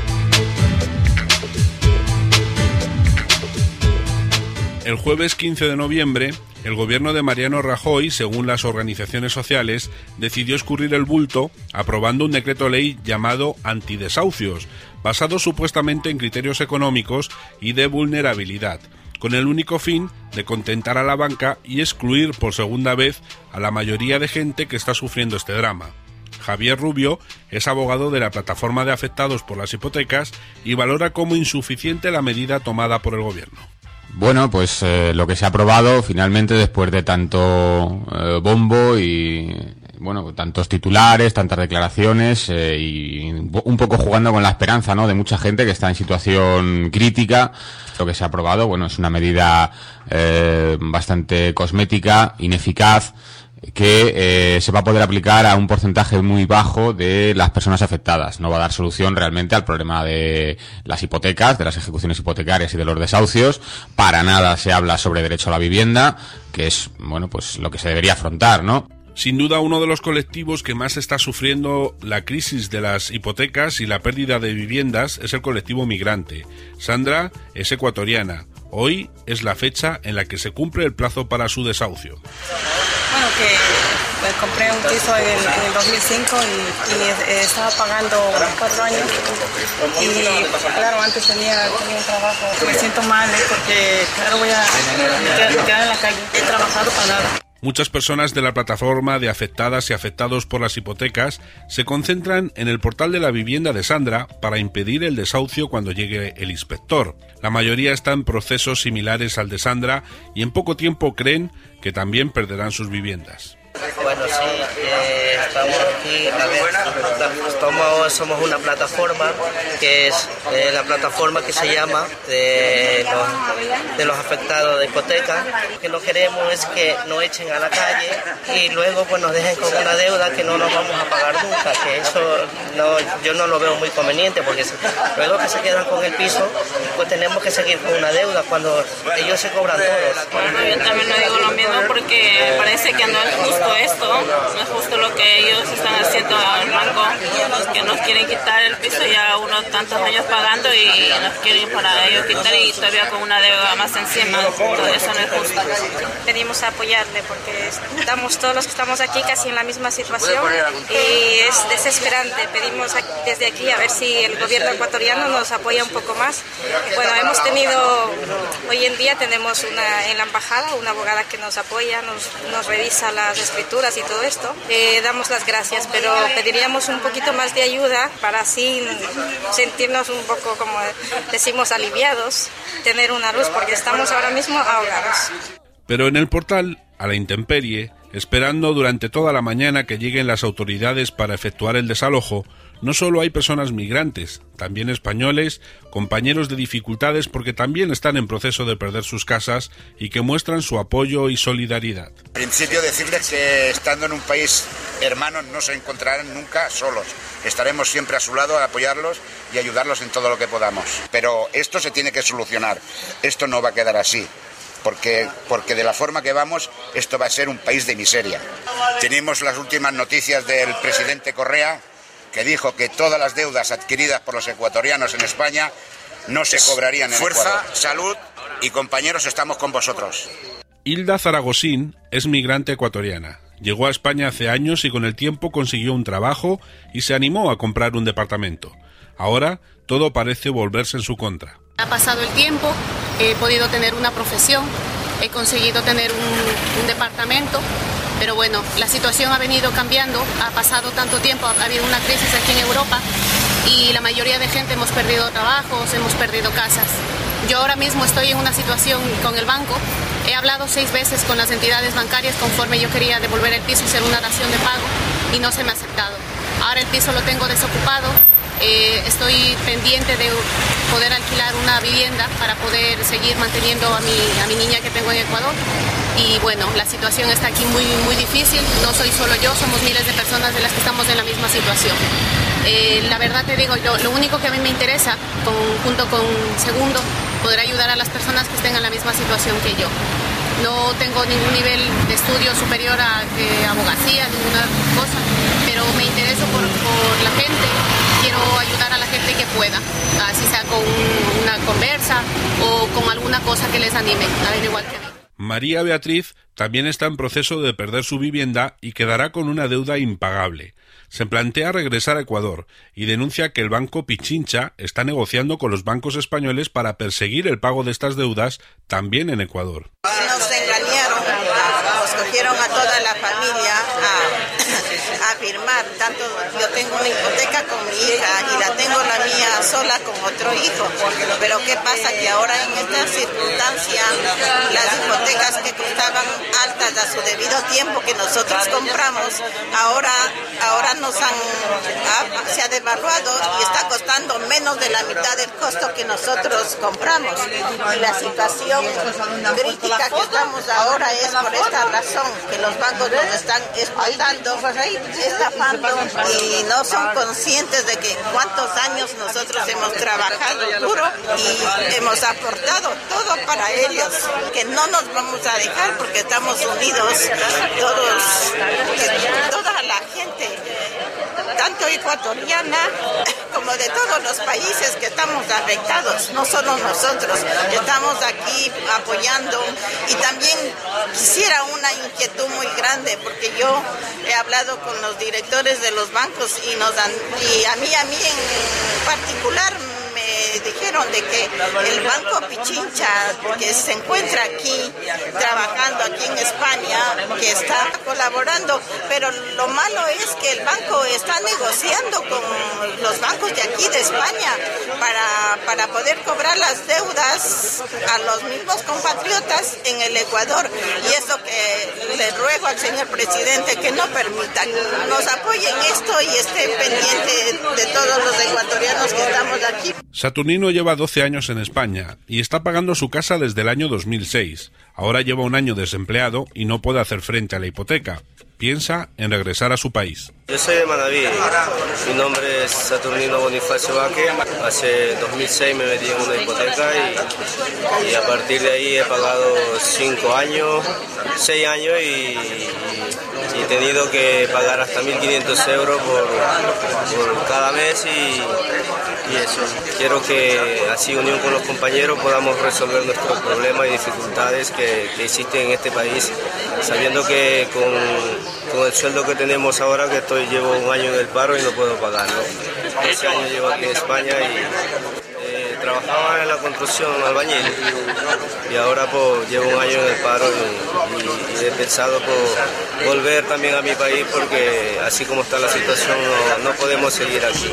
El jueves quince de noviembre, el gobierno de Mariano Rajoy, según las organizaciones sociales, decidió escurrir el bulto aprobando un decreto ley llamado antidesahucios, basado supuestamente en criterios económicos y de vulnerabilidad, con el único fin de contentar a la banca y excluir por segunda vez a la mayoría de gente que está sufriendo este drama. Javier Rubio es abogado de la plataforma de afectados por las hipotecas y valora como insuficiente la medida tomada por el gobierno. Bueno, pues eh, lo que se ha aprobado finalmente después de tanto eh, bombo y, bueno, tantos titulares, tantas declaraciones eh, y un poco jugando con la esperanza, ¿no?, de mucha gente que está en situación crítica. Lo que se ha aprobado, bueno, es una medida eh, bastante cosmética, ineficaz, que eh, se va a poder aplicar a un porcentaje muy bajo de las personas afectadas. No va a dar solución realmente al problema de las hipotecas, de las ejecuciones hipotecarias y de los desahucios. Para nada se habla sobre derecho a la vivienda, que es, bueno, pues lo que se debería afrontar, ¿no? Sin duda, uno de los colectivos que más está sufriendo la crisis de las hipotecas y la pérdida de viviendas es el colectivo migrante. Sandra es ecuatoriana. Hoy es la fecha en la que se cumple el plazo para su desahucio. Bueno, que pues, compré un piso en el, en el dos mil cinco y, y eh, estaba pagando cuatro años. Y claro, antes tenía, tenía un trabajo. Me siento mal ¿eh? porque claro, voy a quedar, quedar en la calle. He trabajado para nada. Muchas personas de la plataforma de afectadas y afectados por las hipotecas se concentran en el portal de la vivienda de Sandra para impedir el desahucio cuando llegue el inspector. La mayoría está en procesos similares al de Sandra y en poco tiempo creen que también perderán sus viviendas. Bueno, sí, eh, estamos aquí, a ver, estamos, somos una plataforma que es eh, la plataforma que se llama de los, de los afectados de hipoteca. Lo que no queremos es que nos echen a la calle y luego pues nos dejen con una deuda que no nos vamos a pagar nunca, que eso no, yo no lo veo muy conveniente, porque si, luego que se quedan con el piso, pues tenemos que seguir con una deuda cuando ellos se cobran todos. Bueno, yo también lo digo lo mismo porque parece que no es justo esto, no es justo lo que ellos están haciendo al banco, que nos quieren quitar el piso ya unos tantos años pagando y nos quieren para ellos quitar y todavía con una deuda más encima. Todo eso no es justo. Pedimos apoyarle porque estamos todos los que estamos aquí casi en la misma situación y es desesperante. Pedimos desde aquí a ver si el gobierno ecuatoriano nos apoya un poco más. Bueno, hemos tenido, hoy en día tenemos una en la embajada una abogada que nos apoya, nos, nos revisa las escrituras y todo esto. Eh, damos las gracias, pero pediríamos un poquito más de ayuda para así sentirnos un poco, como decimos, aliviados, tener una luz, porque estamos ahora mismo ahogados. Pero en el portal, a la intemperie, esperando durante toda la mañana que lleguen las autoridades para efectuar el desalojo, no solo hay personas migrantes, también españoles, compañeros de dificultades porque también están en proceso de perder sus casas y que muestran su apoyo y solidaridad. En principio decirles que estando en un país hermanos no se encontrarán nunca solos. Estaremos siempre a su lado a apoyarlos y ayudarlos en todo lo que podamos. Pero esto se tiene que solucionar. Esto no va a quedar así. Porque, porque de la forma que vamos, esto va a ser un país de miseria. Tenemos las últimas noticias del presidente Correa, que dijo que todas las deudas adquiridas por los ecuatorianos en España no se cobrarían en Fuerza, Ecuador. Salud y compañeros, estamos con vosotros. Hilda Zaragosín es migrante ecuatoriana. Llegó a España hace años y con el tiempo consiguió un trabajo y se animó a comprar un departamento. Ahora todo parece volverse en su contra. Ha pasado el tiempo, he podido tener una profesión, he conseguido tener un, un departamento, pero bueno, la situación ha venido cambiando, ha pasado tanto tiempo, ha habido una crisis aquí en Europa y la mayoría de gente hemos perdido trabajos, hemos perdido casas. Yo ahora mismo estoy en una situación con el banco, he hablado seis veces con las entidades bancarias conforme yo quería devolver el piso y hacer una dación de pago y no se me ha aceptado. Ahora el piso lo tengo desocupado. Eh, estoy pendiente de poder alquilar una vivienda para poder seguir manteniendo a mi, a mi niña que tengo en Ecuador. Y bueno, la situación está aquí muy, muy difícil. No soy solo yo, somos miles de personas de las que estamos en la misma situación. Eh, la verdad te digo, yo, lo único que a mí me interesa, con, junto con Segundo, poder ayudar a las personas que estén en la misma situación que yo. No tengo ningún nivel de estudio superior a eh, abogacía, ninguna cosa, pero me intereso por, por la gente. Quiero ayudar a la gente que pueda, así sea con una conversa o con alguna cosa que les anime, a ver igual que a mí. María Beatriz también está en proceso de perder su vivienda y quedará con una deuda impagable. Se plantea regresar a Ecuador y denuncia que el banco Pichincha está negociando con los bancos españoles para perseguir el pago de estas deudas también en Ecuador. Nos engañaron, nos cogieron a toda la familia a, a firmar. Tanto yo tengo una hipoteca con mi hija y la tengo la mía sola con otro hijo. Pero ¿qué pasa? Que ahora en esta circunstancia las hipotecas que costaban altas a su debido tiempo que nosotros compramos, ahora, ahora nos han, ha, se ha devaluado y está costando menos de la mitad del costo que nosotros compramos. Y la situación crítica que estamos ahora es por esta razón, que los bancos nos están explotando, estafando y no son conscientes de que cuántos años nosotros hemos trabajado duro y hemos aportado todo para ellos, que no nos vamos a dejar porque estamos unidos todos, toda la gente, tanto ecuatoriana como de todos los países que estamos afectados, no solo nosotros, estamos aquí apoyando y también quisiera una inquietud muy grande porque yo he hablado con los directores de los bancos y nos dan, y a mí, a mí en particular me dijeron de que el Banco Pichincha, que se encuentra aquí, trabajando aquí en España, que está colaborando, pero lo malo es que el banco está negociando con los bancos de aquí de España para, para poder cobrar las deudas a los mismos compatriotas en el Ecuador. Y eso que le ruego al señor presidente que no permita, nos apoye en esto y esté pendiente de todos los ecuatorianos que estamos aquí. Saturnino lleva doce años en España y está pagando su casa desde el año dos mil seis. Ahora lleva un año desempleado y no puede hacer frente a la hipoteca. Piensa en regresar a su país. Yo soy de Manaví, mi nombre es Saturnino Bonifacio Vaque. Hace dos mil seis me metí en una hipoteca y, y a partir de ahí he pagado cinco años, seis años y, y he tenido que pagar hasta mil quinientos euros por, por cada mes y, y eso. Quiero que así unión con los compañeros podamos resolver nuestros problemas y dificultades que, que existen en este país, sabiendo que con con el sueldo que tenemos ahora, que estoy llevo un año en el paro y no puedo pagarlo. Ese año llevo aquí en España y eh, trabajaba en la construcción albañil y ahora pues llevo un año en el paro y, y, y he pensado pues, volver también a mi país porque así como está la situación no, no podemos seguir aquí.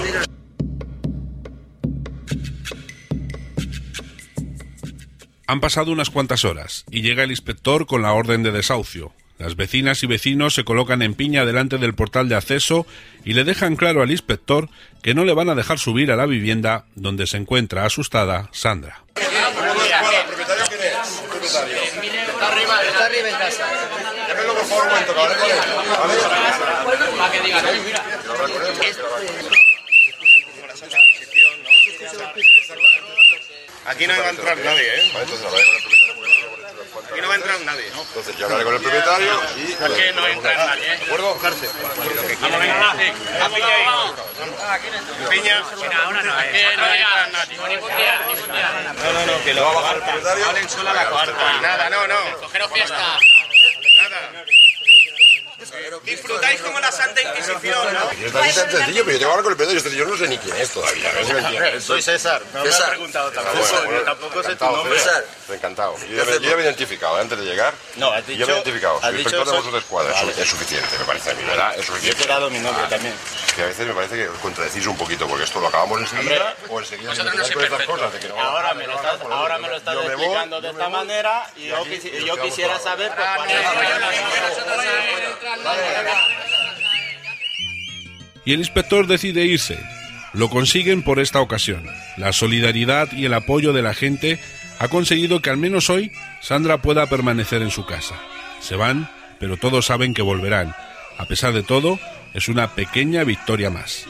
Han pasado unas cuantas horas y llega el inspector con la orden de desahucio. Las vecinas y vecinos se colocan en piña delante del portal de acceso y le dejan claro al inspector que no le van a dejar subir a la vivienda donde se encuentra asustada Sandra. Está arriba, está arriba en casa. Llámelo por favor un momento, que hablé con él. ¿Vale? Para que diga, mira. Aquí no va a entrar nadie, ¿eh? Vale, entonces hablaré con el propietario. Aquí no va a entrar nadie. Entonces yo hablaré con el propietario y... ¿Por qué no entra nadie? ¿De acuerdo? Cárcel. Vamos, venga, va. A piña ahí. Piña. Ahora no, aquí no entra nadie. Ningún día, ningún día. No, no, no, que lo va a bajar el propietario. Hablen solo a la cuarta. Nada, no, no. Cogeros fiesta. Nada. Disfrutáis como la Santa Inquisición, ¿no? Y está así tan sencillo, pero yo tengo que hablar con el propietario. Yo no sé ni quién es todavía. A ver si me entiendes. Soy César. No me has preguntado tampoco. Yo tampoco sé tu nombre. César. Encantado. Yo ya me- yo ya me he identificado antes de llegar. No, has Yo dicho... me he identificado. has Soy dicho inspector de soy- Mossos de Escuadra. Vale. Es suficiente, me parece a mí, ¿verdad? Es Yo suficiente. te he dado mi nombre también. Que a veces me parece que os contradecís un poquito, porque esto lo acabamos enseguida o enseguida Vosotros empezar no sois con estas perfectos. cosas de que no Ahora me lo estás, por lo ahora tanto, me lo estás yo me voy, explicando de yo me esta voy, manera y y yo, aquí, quisi- y nos yo quedamos quisiera todos. saber pues, cuál Y el inspector decide irse. Lo consiguen por esta ocasión. La solidaridad y el apoyo de la gente ha conseguido que al menos hoy Sandra pueda permanecer en su casa. Se van, pero todos saben que volverán. A pesar de todo, es una pequeña victoria más.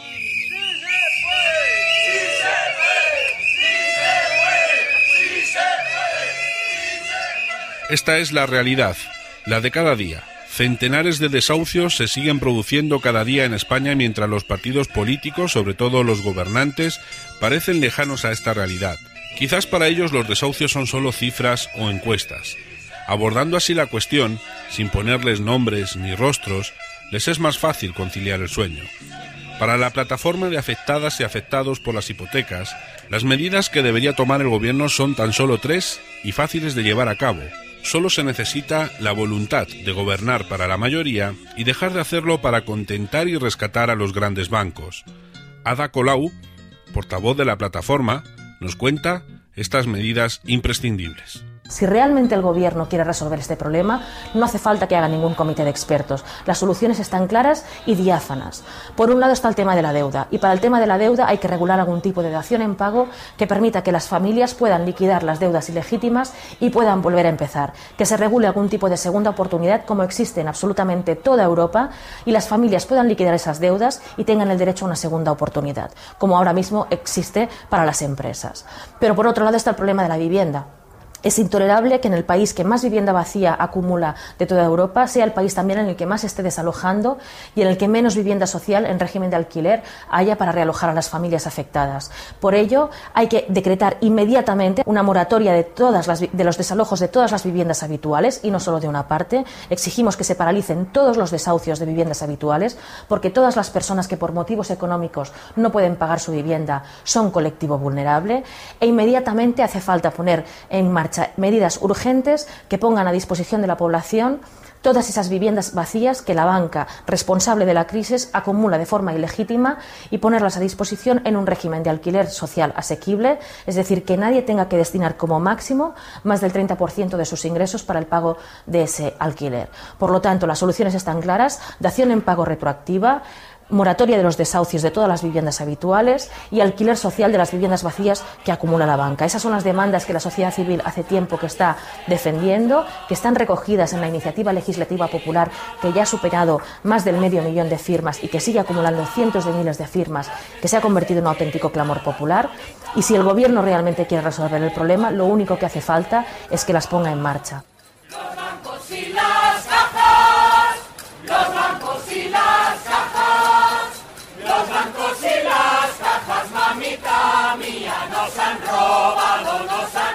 Esta es la realidad, la de cada día. Centenares de desahucios se siguen produciendo cada día en España mientras los partidos políticos, sobre todo los gobernantes, parecen lejanos a esta realidad. Quizás para ellos los desahucios son solo cifras o encuestas. Abordando así la cuestión, sin ponerles nombres ni rostros, les es más fácil conciliar el sueño. Para la plataforma de afectadas y afectados por las hipotecas, las medidas que debería tomar el gobierno son tan solo tres y fáciles de llevar a cabo. Solo se necesita la voluntad de gobernar para la mayoría y dejar de hacerlo para contentar y rescatar a los grandes bancos. Ada Colau, portavoz de la plataforma, nos cuenta estas medidas imprescindibles. Si realmente el Gobierno quiere resolver este problema, no hace falta que haga ningún comité de expertos. Las soluciones están claras y diáfanas. Por un lado está el tema de la deuda, y para el tema de la deuda hay que regular algún tipo de dación en pago que permita que las familias puedan liquidar las deudas ilegítimas y puedan volver a empezar. Que se regule algún tipo de segunda oportunidad como existe en absolutamente toda Europa y las familias puedan liquidar esas deudas y tengan el derecho a una segunda oportunidad, como ahora mismo existe para las empresas. Pero por otro lado está el problema de la vivienda. Es intolerable que en el país que más vivienda vacía acumula de toda Europa sea el país también en el que más se esté desalojando y en el que menos vivienda social en régimen de alquiler haya para realojar a las familias afectadas. Por ello, hay que decretar inmediatamente una moratoria de, todas las, de los desalojos de todas las viviendas habituales y no solo de una parte. Exigimos que se paralicen todos los desahucios de viviendas habituales porque todas las personas que por motivos económicos no pueden pagar su vivienda son colectivo vulnerable e inmediatamente hace falta poner en marcha medidas urgentes que pongan a disposición de la población todas esas viviendas vacías que la banca responsable de la crisis acumula de forma ilegítima y ponerlas a disposición en un régimen de alquiler social asequible, es decir, que nadie tenga que destinar como máximo más del treinta por ciento de sus ingresos para el pago de ese alquiler. Por lo tanto, las soluciones están claras: dación en pago retroactiva, moratoria de los desahucios de todas las viviendas habituales y alquiler social de las viviendas vacías que acumula la banca. Esas son las demandas que la sociedad civil hace tiempo que está defendiendo, que están recogidas en la iniciativa legislativa popular que ya ha superado más del medio millón de firmas y que sigue acumulando cientos de miles de firmas, que se ha convertido en un auténtico clamor popular. Y si el Gobierno realmente quiere resolver el problema, lo único que hace falta es que las ponga en marcha. Los bancos y las cajas, los bancos y las cajas, los bancos y las cajas, mamita mía, nos han robado, nos han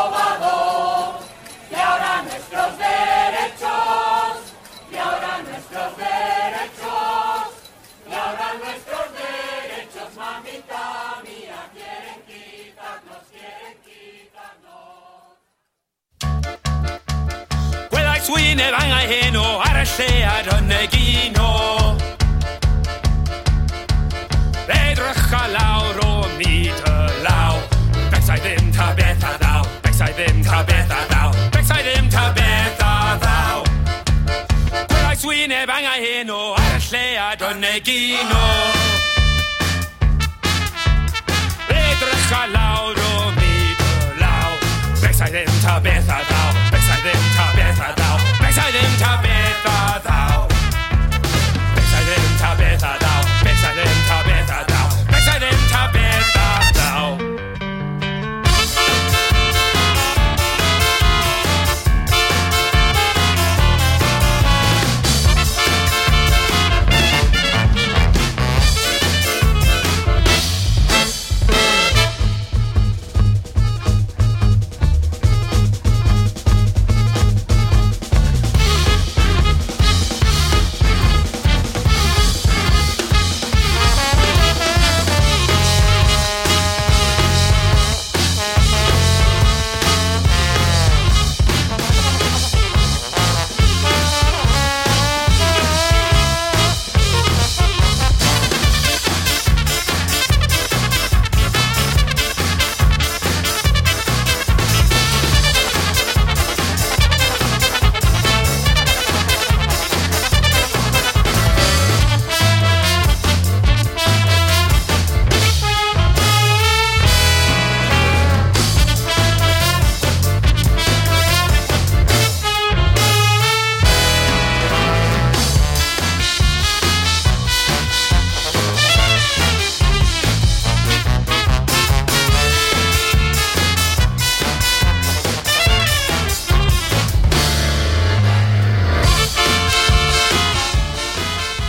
robado. Y ahora nuestros derechos, y ahora nuestros derechos, y ahora nuestros derechos, mamita mía, quieren quitarnos, quieren quitarnos. Well, I swing it, I'm a heno, I say I don't negino. Edrych a lawr o myd y law, Becsai ddim ta beth a ddaw, Becsai ddim ta beth a ddaw, Becsai ddim ta beth a ddaw. Wel, I swing it, I'm a heno, ar y lle a don't negino. Edrych a lawr o myd y law, Becsai ddim ta beth a ddaw, Becsai ddim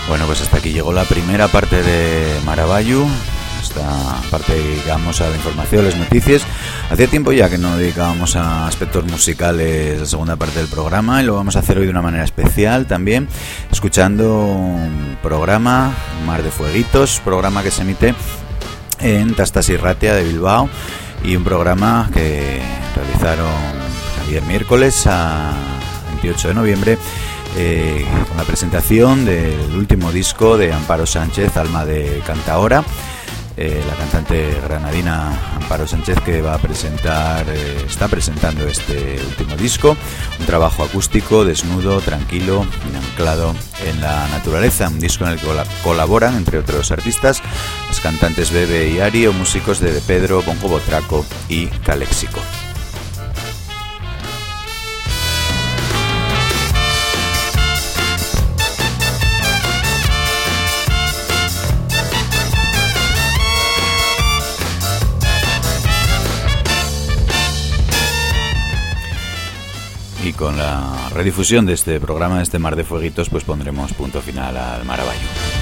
Bueno, pues hasta aquí llegó la primera parte de Maravallu. Esta parte dedicamos a la información, las noticias. Hacía tiempo ya que no dedicábamos a aspectos musicales la segunda parte del programa, y lo vamos a hacer hoy de una manera especial también, escuchando un programa, Mar de Fueguitos, programa que se emite en Tastas y Ratia de Bilbao, y un programa que realizaron ayer miércoles a veintiocho de noviembre, eh, con la presentación del último disco de Amparo Sánchez, Alma de Cantaora. Eh, la cantante granadina Amparo Sánchez, que va a presentar, eh, está presentando este último disco, un trabajo acústico, desnudo, tranquilo, anclado en la naturaleza, un disco en el que colaboran, entre otros artistas, los cantantes Bebe y Ari, o músicos de De Pedro, Bongo Botraco y Caléxico. Y con la redifusión de este programa, de este Mar de Fueguitos, pues pondremos punto final al Maravallu.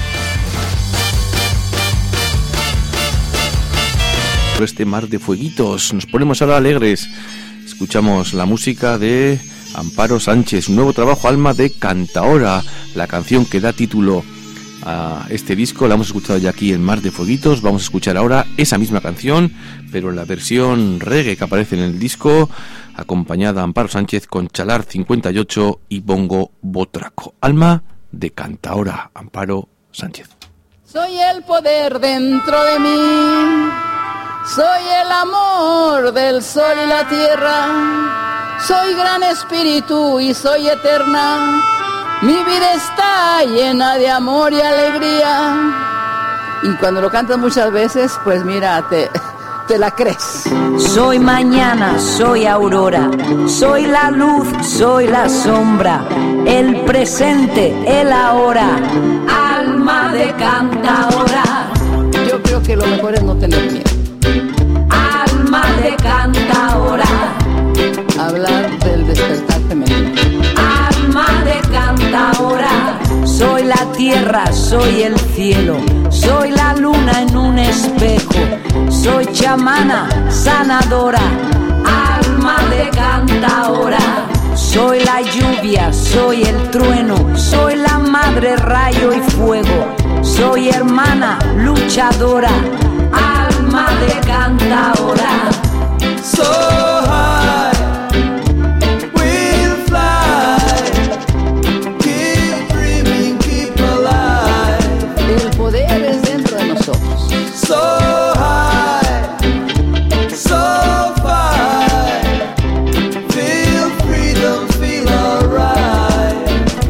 Este Mar de Fueguitos, nos ponemos ahora alegres. Escuchamos la música de Amparo Sánchez, un nuevo trabajo, Alma de Cantaora, la canción que da título a este disco. La hemos escuchado ya aquí en Mar de Fueguitos. Vamos a escuchar ahora esa misma canción, pero en la versión reggae que aparece en el disco, acompañada a Amparo Sánchez con Chalar cincuenta y ocho y Bongo Botraco. Alma de Cantaora, Amparo Sánchez. Soy el poder dentro de mí, soy el amor del sol y la tierra, soy gran espíritu y soy eterna, mi vida está llena de amor y alegría. Y cuando lo cantas muchas veces, pues mira, te... te la crees. Soy mañana, soy aurora, soy la luz, soy la sombra, el presente, el ahora, alma de Cantaora. Yo creo que lo mejor es no tener miedo. Alma de Cantaora. Hablar del despertar femenino. Alma de Cantaora. Soy la tierra, soy el cielo, soy la luna en un espejo, soy chamana, sanadora, alma de Cantaora. Soy la lluvia, soy el trueno, soy la madre rayo y fuego, soy hermana, luchadora, alma de Cantaora. So high, we'll fly, keep dreaming, keep alive. El poder es dentro de nosotros. So high, so far, feel freedom, feel alright.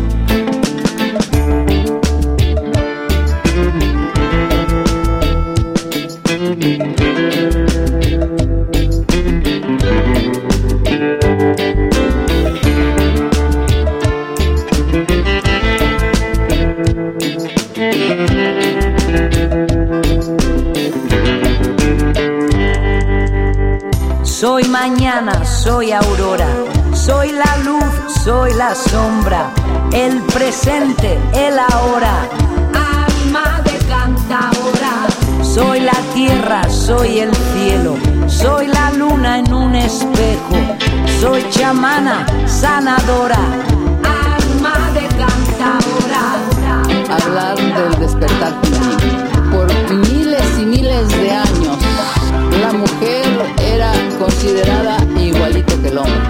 Soy mañana, soy aurora, soy la luz, soy la sombra, el presente, el ahora, alma de Cantaora. Soy la tierra, soy el cielo, soy la luna en un espejo, soy chamana, sanadora, alma de Cantaora. Hablar del despertar femenino. Por miles y miles de años, la mujer era considerada igualito que el hombre.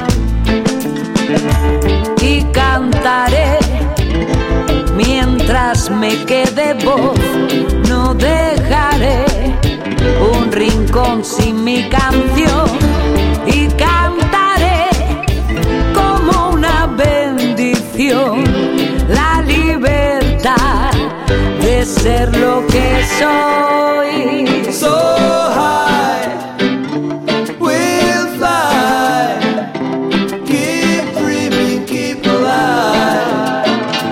Y cantaré mientras me quede voz, no dejaré un rincón sin mi canción. Y cantaré como una bendición la libertad de ser lo que soy. So high, we'll fly, keep dreaming, keep alive.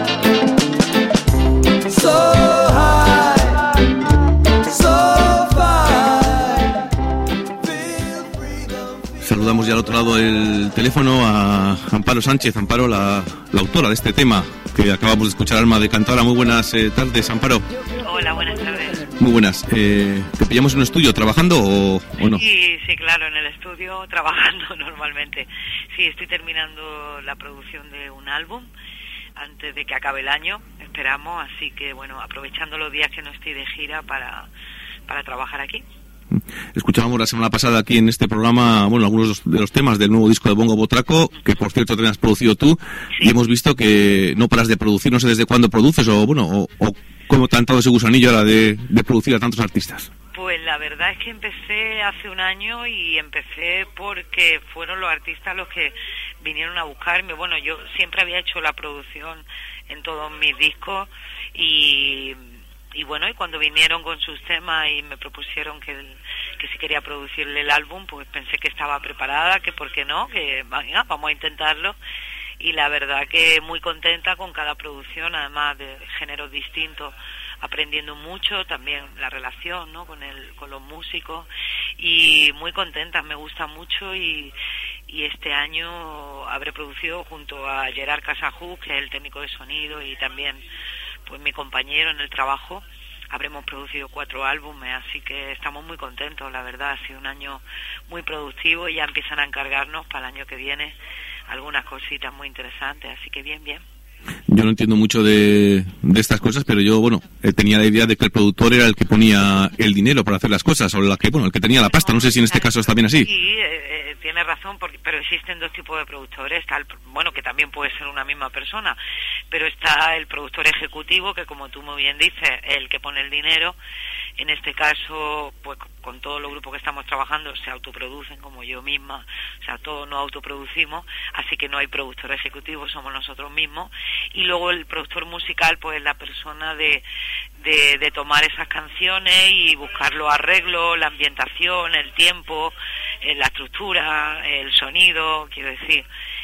So high, so far, feel freedom. Saludamos ya al otro lado del teléfono a Amparo Sánchez. Amparo, la, la autora de este tema, que acabamos de escuchar Alma de Cantaora. Muy buenas eh, tardes, Amparo. Hola, buenas tardes. Muy buenas. Eh, ¿Te pillamos en un estudio trabajando o, o no? Sí, sí, claro, en el estudio trabajando normalmente. Sí, estoy terminando la producción de un álbum antes de que acabe el año, esperamos, así que bueno, aprovechando los días que no estoy de gira para, para trabajar aquí. Escuchábamos la semana pasada aquí en este programa, bueno, algunos de los temas del nuevo disco de Bongo Botraco, que por cierto te has producido tú, sí. Y hemos visto que no paras de producir, no sé desde cuándo produces, o bueno, o, o cómo te ha entrado ese gusanillo ahora de, de producir a tantos artistas. Pues la verdad es que empecé hace un año y empecé porque fueron los artistas los que vinieron a buscarme. Bueno, yo siempre había hecho la producción en todos mis discos y... Y bueno, y cuando vinieron con sus temas y me propusieron que, el, que si quería producirle el álbum, pues pensé que estaba preparada, que por qué no, que venga, vamos a intentarlo. Y la verdad que muy contenta con cada producción, además de géneros distintos, aprendiendo mucho, también la relación, ¿no?, con el, con los músicos, y muy contenta, me gusta mucho. Y, y este año habré producido junto a Gerard Casajú, que es el técnico de sonido, y también pues mi compañero en el trabajo, habremos producido cuatro álbumes, así que estamos muy contentos, la verdad. Ha sido un año muy productivo y ya empiezan a encargarnos para el año que viene algunas cositas muy interesantes, así que bien, bien. Yo no entiendo mucho de, de estas cosas, pero yo, bueno, eh, tenía la idea de que el productor era el que ponía el dinero para hacer las cosas, o la que, bueno, el que tenía la pasta. No sé si en este caso está bien así. Sí, eh, eh, tiene razón, porque, pero existen dos tipos de productores. Está el, bueno, que también puede ser una misma persona, pero está el productor ejecutivo, que como tú muy bien dices, es el que pone el dinero. En este caso, pues con todos los grupos que estamos trabajando se autoproducen, como yo misma, o sea, todos nos autoproducimos, así que no hay productor ejecutivo, somos nosotros mismos. Y luego el productor musical, pues es la persona de, de, de tomar esas canciones y buscar los arreglos, la ambientación, el tiempo, la estructura, el sonido, quiero decir,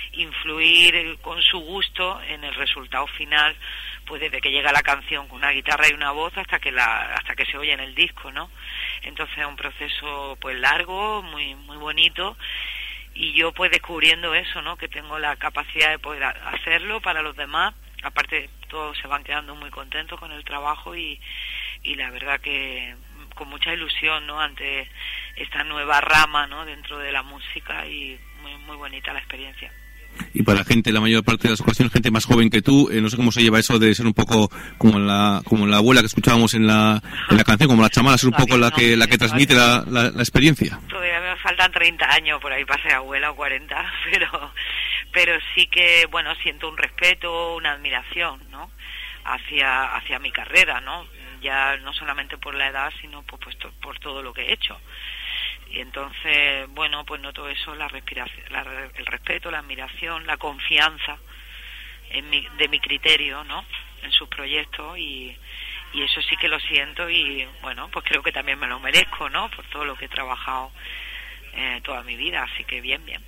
influir con su gusto en el resultado final, pues desde que llega la canción con una guitarra y una voz hasta que la hasta que se oye en el disco, ¿no? Entonces es un proceso pues largo, muy muy bonito, y yo pues descubriendo eso, ¿no?, que tengo la capacidad de poder hacerlo para los demás. Aparte todos se van quedando muy contentos con el trabajo y, y la verdad que con mucha ilusión, ¿no?, ante esta nueva rama, ¿no?, dentro de la música, y muy muy bonita la experiencia. Y para gente, la mayor parte de las ocasiones, gente más joven que tú, eh, no sé cómo se lleva eso de ser un poco como la como la abuela que escuchábamos en la en la canción, como la chamana, ser un poco la que la que transmite la, la, la experiencia. Todavía me faltan treinta años por ahí para ser abuela, o cuarenta, pero pero sí que, bueno, siento un respeto, una admiración, ¿no?, hacia hacia mi carrera, ¿no?, ya no solamente por la edad, sino por, pues, por todo lo que he hecho. Y entonces, bueno, pues noto eso, la respiración, la, el respeto, la admiración, la confianza en mi, de mi criterio, ¿no?, en sus proyectos, y, y eso sí que lo siento, y bueno, pues creo que también me lo merezco, ¿no?, por todo lo que he trabajado eh, toda mi vida, así que bien, bien.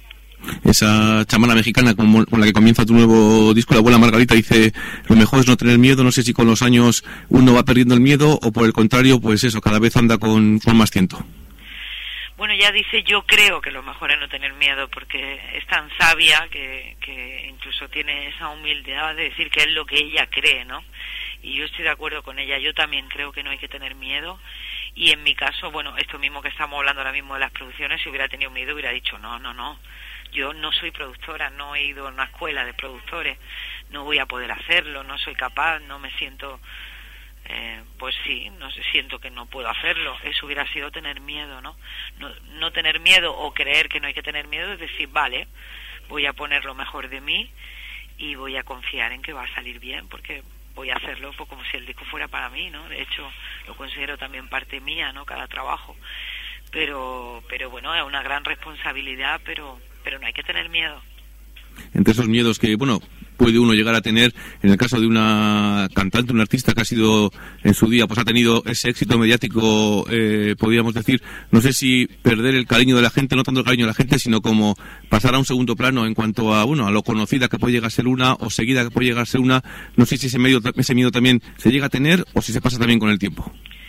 Esa chamana mexicana con, con la que comienza tu nuevo disco, la abuela Margarita, dice: lo mejor es no tener miedo. No sé si con los años uno va perdiendo el miedo o por el contrario, pues eso, cada vez anda con, con más tiento. Bueno, ya dice, yo creo que lo mejor es no tener miedo, porque es tan sabia que, que incluso tiene esa humildad de decir que es lo que ella cree, ¿no? Y yo estoy de acuerdo con ella, yo también creo que no hay que tener miedo. Y en mi caso, bueno, esto mismo que estamos hablando ahora mismo de las producciones, si hubiera tenido miedo hubiera dicho, no, no, no, yo no soy productora, no he ido a una escuela de productores, no voy a poder hacerlo, no soy capaz, no me siento... Eh, pues sí, no sé, siento que no puedo hacerlo. Eso hubiera sido tener miedo, ¿no? ¿no? No tener miedo o creer que no hay que tener miedo es decir, vale, voy a poner lo mejor de mí y voy a confiar en que va a salir bien, porque voy a hacerlo pues, como si el disco fuera para mí, ¿no? De hecho, lo considero también parte mía, ¿no?, cada trabajo. Pero, pero bueno, es una gran responsabilidad, pero, pero no hay que tener miedo. Entre esos miedos que, bueno, puede uno llegar a tener, en el caso de una cantante, un artista que ha sido en su día, pues ha tenido ese éxito mediático, eh, podríamos decir, no sé si perder el cariño de la gente, no tanto el cariño de la gente, sino como pasar a un segundo plano en cuanto a, bueno, a lo conocida que puede llegar a ser una, o seguida que puede llegar a ser una. No sé si ese, medio, ese miedo también se llega a tener, o si se pasa también con el tiempo.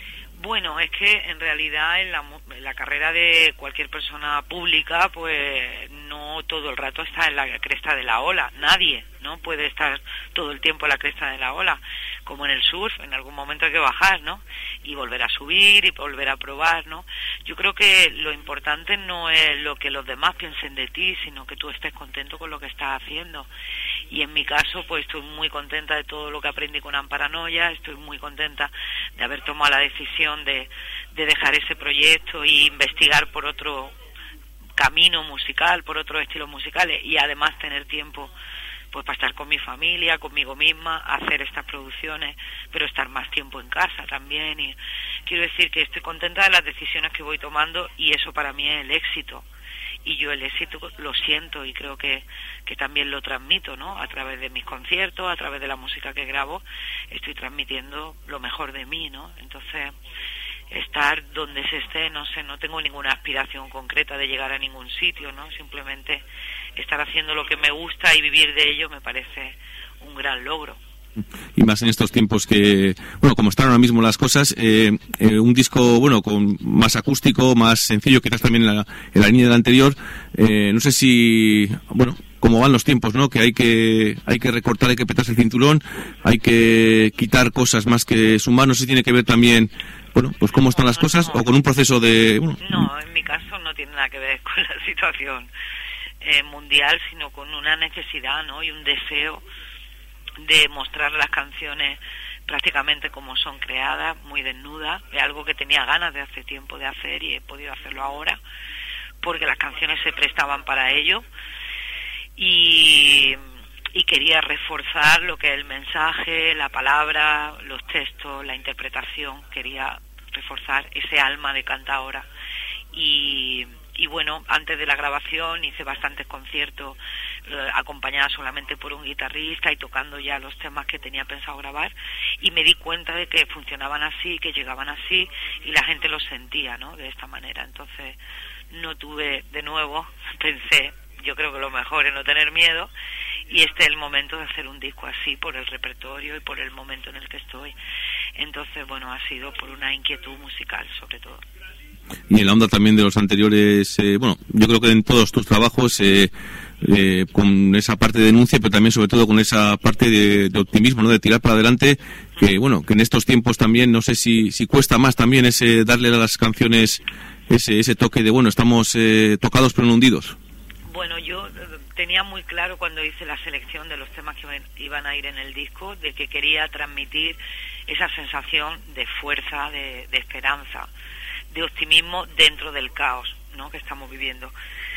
Bueno, es que en realidad en la, en la carrera de cualquier persona pública, pues no todo el rato está en la cresta de la ola. Nadie, ¿no? Puede estar todo el tiempo en la cresta de la ola. Como en el surf, en algún momento hay que bajar, ¿no? Y volver a subir y volver a probar, ¿no? Yo creo que lo importante no es lo que los demás piensen de ti, sino que tú estés contento con lo que estás haciendo. Y en mi caso, pues estoy muy contenta de todo lo que aprendí con Amparanoia, estoy muy contenta de haber tomado la decisión de, de dejar ese proyecto e investigar por otro camino musical, por otros estilos musicales y además tener tiempo pues para estar con mi familia, conmigo misma, hacer estas producciones, pero estar más tiempo en casa también. Y quiero decir que estoy contenta de las decisiones que voy tomando y eso para mí es el éxito. Y yo el éxito lo siento y creo que, que también lo transmito, ¿no? A través de mis conciertos, a través de la música que grabo, estoy transmitiendo lo mejor de mí, ¿no? Entonces, estar donde se esté, no sé, no tengo ninguna aspiración concreta de llegar a ningún sitio, ¿no? Simplemente estar haciendo lo que me gusta y vivir de ello me parece un gran logro. Y más en estos tiempos que, bueno, como están ahora mismo las cosas, eh, eh, un disco, bueno, con más acústico, más sencillo, quizás también en la, en la línea del anterior, eh, no sé si, bueno, cómo van los tiempos, ¿no? Que hay que hay que recortar, hay que petarse el cinturón, hay que quitar cosas más que sumar, no sé si tiene que ver también, bueno, pues cómo están las cosas, o con un proceso de, bueno... No, en mi caso no tiene nada que ver con la situación eh, mundial, sino con una necesidad, ¿no? Y un deseo de mostrar las canciones prácticamente como son creadas, muy desnudas, es algo que tenía ganas de hace tiempo de hacer y he podido hacerlo ahora, porque las canciones se prestaban para ello y, y quería reforzar lo que es el mensaje, la palabra, los textos, la interpretación, quería reforzar ese alma de cantaora y... Y bueno, antes de la grabación hice bastantes conciertos eh, acompañada solamente por un guitarrista y tocando ya los temas que tenía pensado grabar y me di cuenta de que funcionaban así, que llegaban así y la gente los sentía, ¿no? De esta manera. Entonces no tuve, de nuevo, pensé, yo creo que lo mejor es no tener miedo y este es el momento de hacer un disco así por el repertorio y por el momento en el que estoy. Entonces, bueno, ha sido por una inquietud musical sobre todo. Y en la onda también de los anteriores, eh, bueno, yo creo que en todos tus trabajos, eh, eh, con esa parte de denuncia, pero también sobre todo con esa parte de, de optimismo, ¿no? De tirar para adelante, que bueno, que en estos tiempos también, no sé si, si cuesta más también ese darle a las canciones ese, ese toque de, bueno, estamos eh, tocados pero no hundidos. Bueno, yo tenía muy claro cuando hice la selección de los temas que iban a ir en el disco, de que quería transmitir esa sensación de fuerza, de, de esperanza, de optimismo dentro del caos, ¿no? Que estamos viviendo.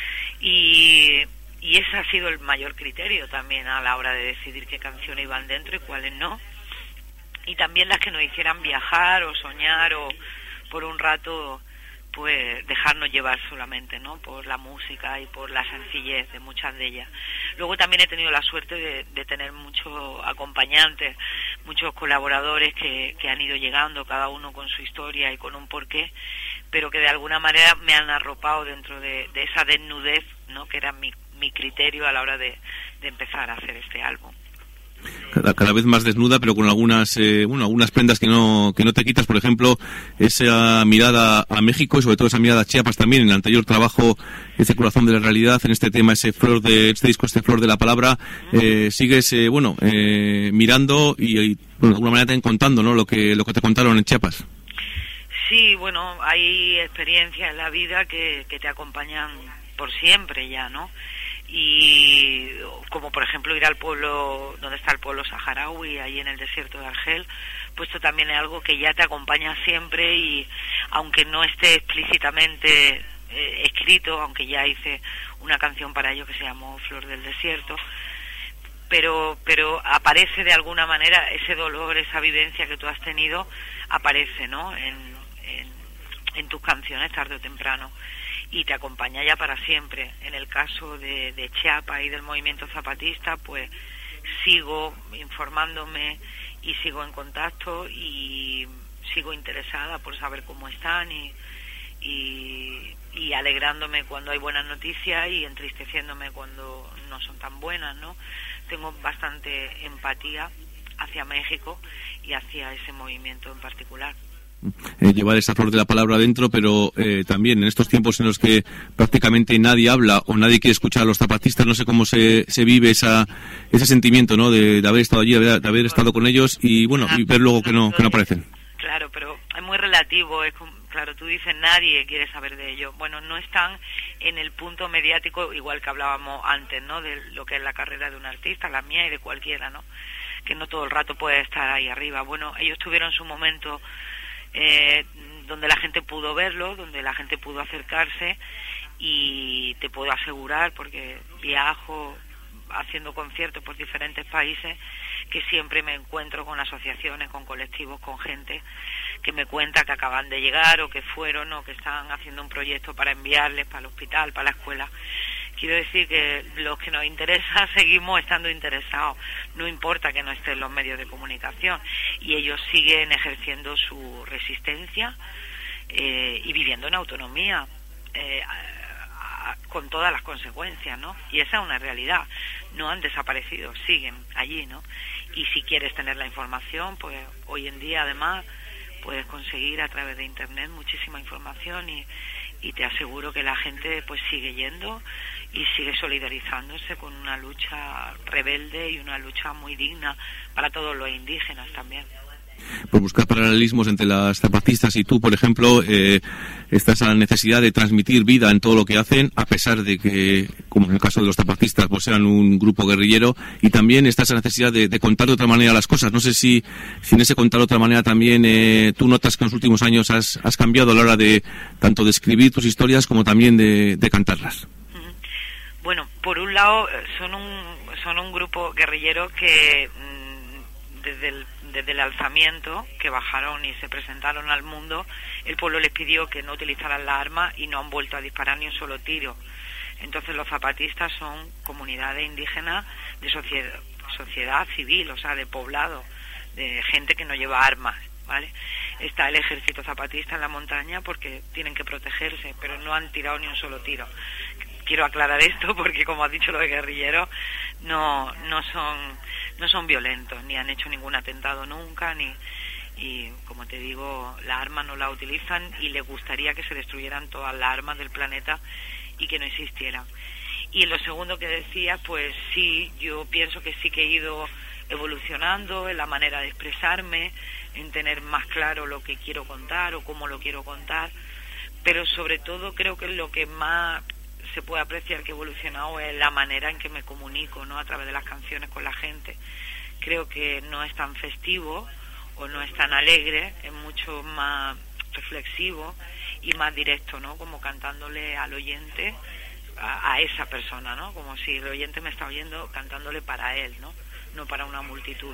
Y, y ese ha sido el mayor criterio también a la hora de decidir qué canciones iban dentro y cuáles no. Y también las que nos hicieran viajar o soñar o por un rato pues dejarnos llevar solamente, ¿no? Por la música y por la sencillez de muchas de ellas. Luego también he tenido la suerte de, de tener muchos acompañantes, muchos colaboradores que, que han ido llegando, cada uno con su historia y con un porqué, pero que de alguna manera me han arropado dentro de, de esa desnudez, ¿no? Que era mi, mi criterio a la hora de, de empezar a hacer este álbum. Cada, cada vez más desnuda, pero con algunas eh, bueno algunas prendas que no que no te quitas, por ejemplo, esa mirada a México y sobre todo esa mirada a Chiapas también. En el anterior trabajo, ese corazón de la realidad, en este tema, ese flor de este disco, este flor de la palabra, eh, sigues eh, bueno eh, mirando y, y bueno, de alguna manera te contando, ¿no? Lo que lo que te contaron en Chiapas. Sí, bueno, hay experiencias en la vida que, que te acompañan por siempre ya, ¿no? Y como por ejemplo ir al pueblo donde está el pueblo saharaui, ahí en el desierto de Argel, pues esto también es algo que ya te acompaña siempre y aunque no esté explícitamente eh, escrito, aunque ya hice una canción para ello que se llamó Flor del Desierto, pero pero aparece de alguna manera ese dolor, esa vivencia que tú has tenido, aparece, ¿no? En, en, en tus canciones tarde o temprano. Y te acompaña ya para siempre. En el caso de, de Chiapas y del movimiento zapatista, pues sigo informándome y sigo en contacto y sigo interesada por saber cómo están y, y, y alegrándome cuando hay buenas noticias y entristeciéndome cuando no son tan buenas, ¿no? Tengo bastante empatía hacia México y hacia ese movimiento en particular. Eh, llevar esa flor de la palabra adentro, pero eh, también en estos tiempos en los que prácticamente nadie habla o nadie quiere escuchar a los zapatistas, no sé cómo se, se vive esa ese sentimiento, ¿no? De, de haber estado allí, de haber, de haber estado con ellos y bueno, y ver luego que no que no aparecen. Claro, pero es muy relativo, es como, claro, tú dices nadie quiere saber de ello. Bueno, no están en el punto mediático, igual que hablábamos antes, ¿no? De lo que es la carrera de un artista, la mía y de cualquiera, ¿no? Que no todo el rato puede estar ahí arriba. Bueno, ellos tuvieron su momento eh, donde la gente pudo verlo, donde la gente pudo acercarse, y te puedo asegurar, porque viajo haciendo conciertos por diferentes países, que siempre me encuentro con asociaciones, con colectivos, con gente que me cuenta que acaban de llegar o que fueron o que están haciendo un proyecto para enviarles para el hospital, para la escuela. Quiero decir que los que nos interesa seguimos estando interesados, no importa que no estén los medios de comunicación, y ellos siguen ejerciendo su resistencia eh, y viviendo en autonomía, eh, a, a, con todas las consecuencias, ¿no? Y esa es una realidad, no han desaparecido, siguen allí, ¿no? Y si quieres tener la información, pues hoy en día además puedes conseguir a través de internet muchísima información, y, y te aseguro que la gente pues sigue yendo y sigue solidarizándose con una lucha rebelde y una lucha muy digna para todos los indígenas también. Por buscar paralelismos entre las zapatistas y tú, por ejemplo, eh, está esa necesidad de transmitir vida en todo lo que hacen, a pesar de que, como en el caso de los zapatistas, pues sean un grupo guerrillero, y también está esa necesidad de, de contar de otra manera las cosas. No sé si, si en ese contar de otra manera también eh, tú notas que en los últimos años has, has cambiado a la hora de tanto de escribir tus historias como también de, de cantarlas. Bueno, por un lado son un son un grupo guerrillero que mmm, desde el desde el alzamiento, que bajaron y se presentaron al mundo, el pueblo les pidió que no utilizaran las armas y no han vuelto a disparar ni un solo tiro. Entonces los zapatistas son comunidades indígenas de sociedad, sociedad civil, o sea, de poblado, de gente que no lleva armas, ¿vale? Está el ejército zapatista en la montaña porque tienen que protegerse, pero no han tirado ni un solo tiro. Quiero aclarar esto porque, como has dicho, los guerrilleros no no son no son violentos, ni han hecho ningún atentado nunca, ni y como te digo, las armas no las utilizan, y les gustaría que se destruyeran todas las armas del planeta y que no existieran. Y en lo segundo que decías, pues sí, yo pienso que sí que he ido evolucionando en la manera de expresarme, en tener más claro lo que quiero contar o cómo lo quiero contar, pero sobre todo creo que lo que más se puede apreciar que he evolucionado es la manera en que me comunico, ¿no? A través de las canciones con la gente. Creo que no es tan festivo o no es tan alegre, es mucho más reflexivo y más directo, ¿no? Como cantándole al oyente, a, a esa persona, ¿no? Como si el oyente me está oyendo, cantándole para él, ¿no? No para una multitud.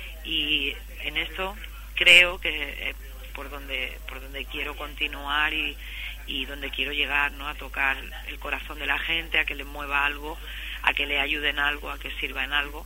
Y en esto creo que es por donde por donde quiero continuar y y donde quiero llegar, ¿no? A tocar el corazón de la gente, a que le mueva algo, a que le ayude en algo, a que sirva en algo,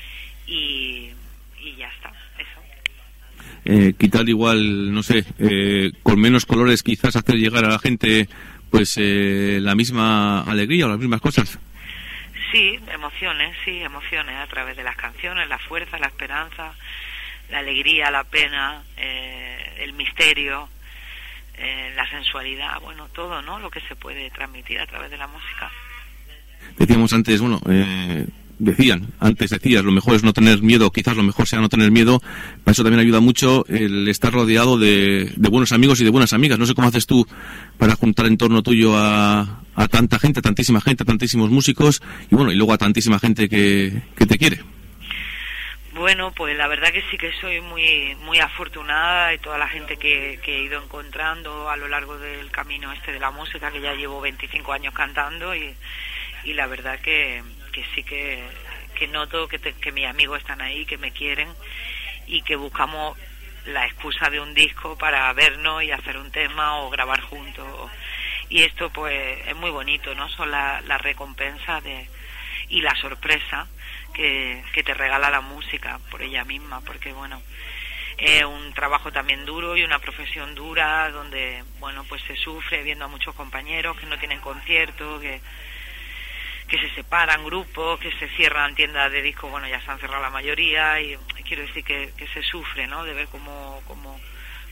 y, y ya está, eso. Eh, quitar igual, no sé, eh, con menos colores quizás hacer llegar a la gente pues eh, la misma alegría o las mismas cosas. Sí, emociones, sí, emociones a través de las canciones, la fuerza, la esperanza, la alegría, la pena, eh, el misterio, Eh, la sensualidad, bueno, todo, ¿no? Lo que se puede transmitir a través de la música. Decíamos antes, bueno, eh, decían, antes decías, lo mejor es no tener miedo, quizás lo mejor sea no tener miedo. Para eso también ayuda mucho el estar rodeado de, de buenos amigos y de buenas amigas. No sé cómo haces tú para juntar en torno tuyo a, a tanta gente, a tantísima gente, a tantísimos músicos, y bueno, y luego a tantísima gente que, que te quiere. Bueno, pues la verdad que sí que soy muy muy afortunada, y toda la gente que, que he ido encontrando a lo largo del camino este de la música, que ya llevo veinticinco años cantando, y, y la verdad que, que sí que, que noto que, te, que mis amigos están ahí, que me quieren, y que buscamos la excusa de un disco para vernos y hacer un tema o grabar juntos. Y esto pues es muy bonito, ¿no? Son la, la recompensa de, y la sorpresa que, que te regala la música por ella misma, porque bueno, es un trabajo también duro y una profesión dura, donde bueno, pues se sufre viendo a muchos compañeros que no tienen conciertos, que que se separan grupos, que se cierran tiendas de discos, bueno, ya se han cerrado la mayoría, y quiero decir que, que se sufre, ¿no? De ver cómo, cómo,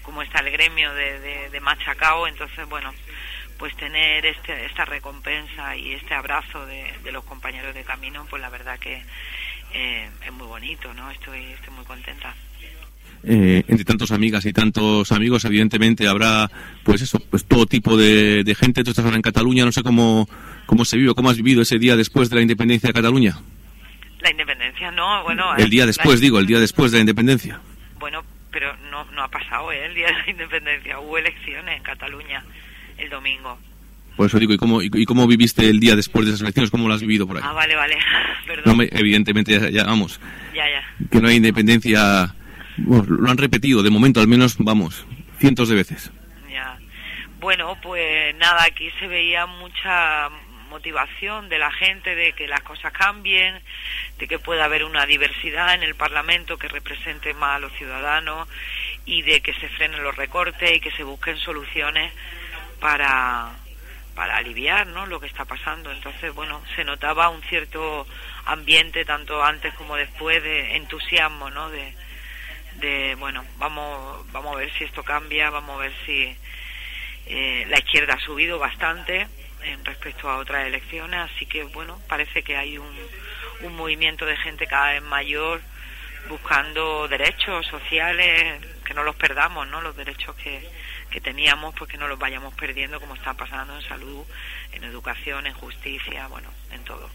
cómo está el gremio de, de, de machacao. Entonces, bueno, pues tener este, esta recompensa y este abrazo de, de los compañeros de camino, pues la verdad que eh, es muy bonito, ¿no? Estoy, estoy muy contenta. Eh, entre tantos amigas y tantos amigos, evidentemente habrá, pues eso, pues todo tipo de, de gente. Tú estás ahora en Cataluña, no sé cómo, cómo se vive, cómo has vivido ese día después de la independencia de Cataluña. La independencia, no, bueno... El día después, la... digo, el día después de la independencia. Bueno, pero no, no ha pasado, ¿eh? El día de la independencia. Hubo elecciones en Cataluña el domingo. Por eso digo, ¿y cómo, y, y cómo viviste el día después de esas elecciones? ¿Cómo lo has vivido por ahí? Ah, vale, vale, perdón. No, me, evidentemente, ya, ya vamos, Ya, ya. que no hay independencia... Bueno, lo han repetido, de momento al menos, vamos, cientos de veces. Ya. Bueno, pues nada, aquí se veía mucha motivación de la gente de que las cosas cambien, de que pueda haber una diversidad en el Parlamento que represente más a los ciudadanos y de que se frenen los recortes y que se busquen soluciones para, para aliviar, ¿no?, lo que está pasando. Entonces, bueno, se notaba un cierto ambiente, tanto antes como después, de entusiasmo, ¿no?, de de bueno, vamos vamos a ver si esto cambia, vamos a ver si eh, la izquierda ha subido bastante en respecto a otras elecciones, así que bueno, parece que hay un, un movimiento de gente cada vez mayor buscando derechos sociales, que no los perdamos, ¿no?, los derechos que, que teníamos, pues que no los vayamos perdiendo, como está pasando en salud, en educación, en justicia, bueno, en todo.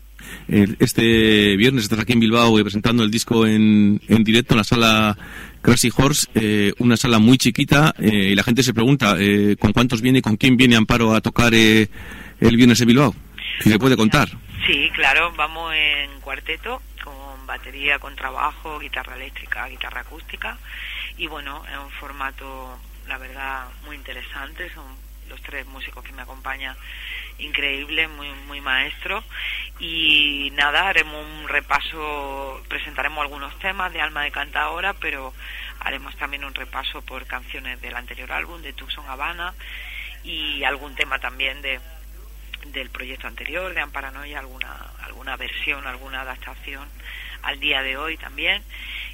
Este viernes estás aquí en Bilbao eh, presentando el disco en, en directo en la sala Crazy Horse, eh, una sala muy chiquita, eh, y la gente se pregunta eh, ¿con cuántos viene, con quién viene Amparo a tocar eh, el viernes en Bilbao? Si se puede contar. Sí, claro, vamos en cuarteto, con batería, con trabajo, guitarra eléctrica, guitarra acústica, y bueno, es un formato, la verdad, muy interesante. Son los tres músicos que me acompañan increíble, muy muy maestro, y nada, haremos un repaso, presentaremos algunos temas de Alma de Cantaora, pero haremos también un repaso por canciones del anterior álbum, de Tucson Habana, y algún tema también de del proyecto anterior, de Amparanoia, alguna alguna versión, alguna adaptación al día de hoy también.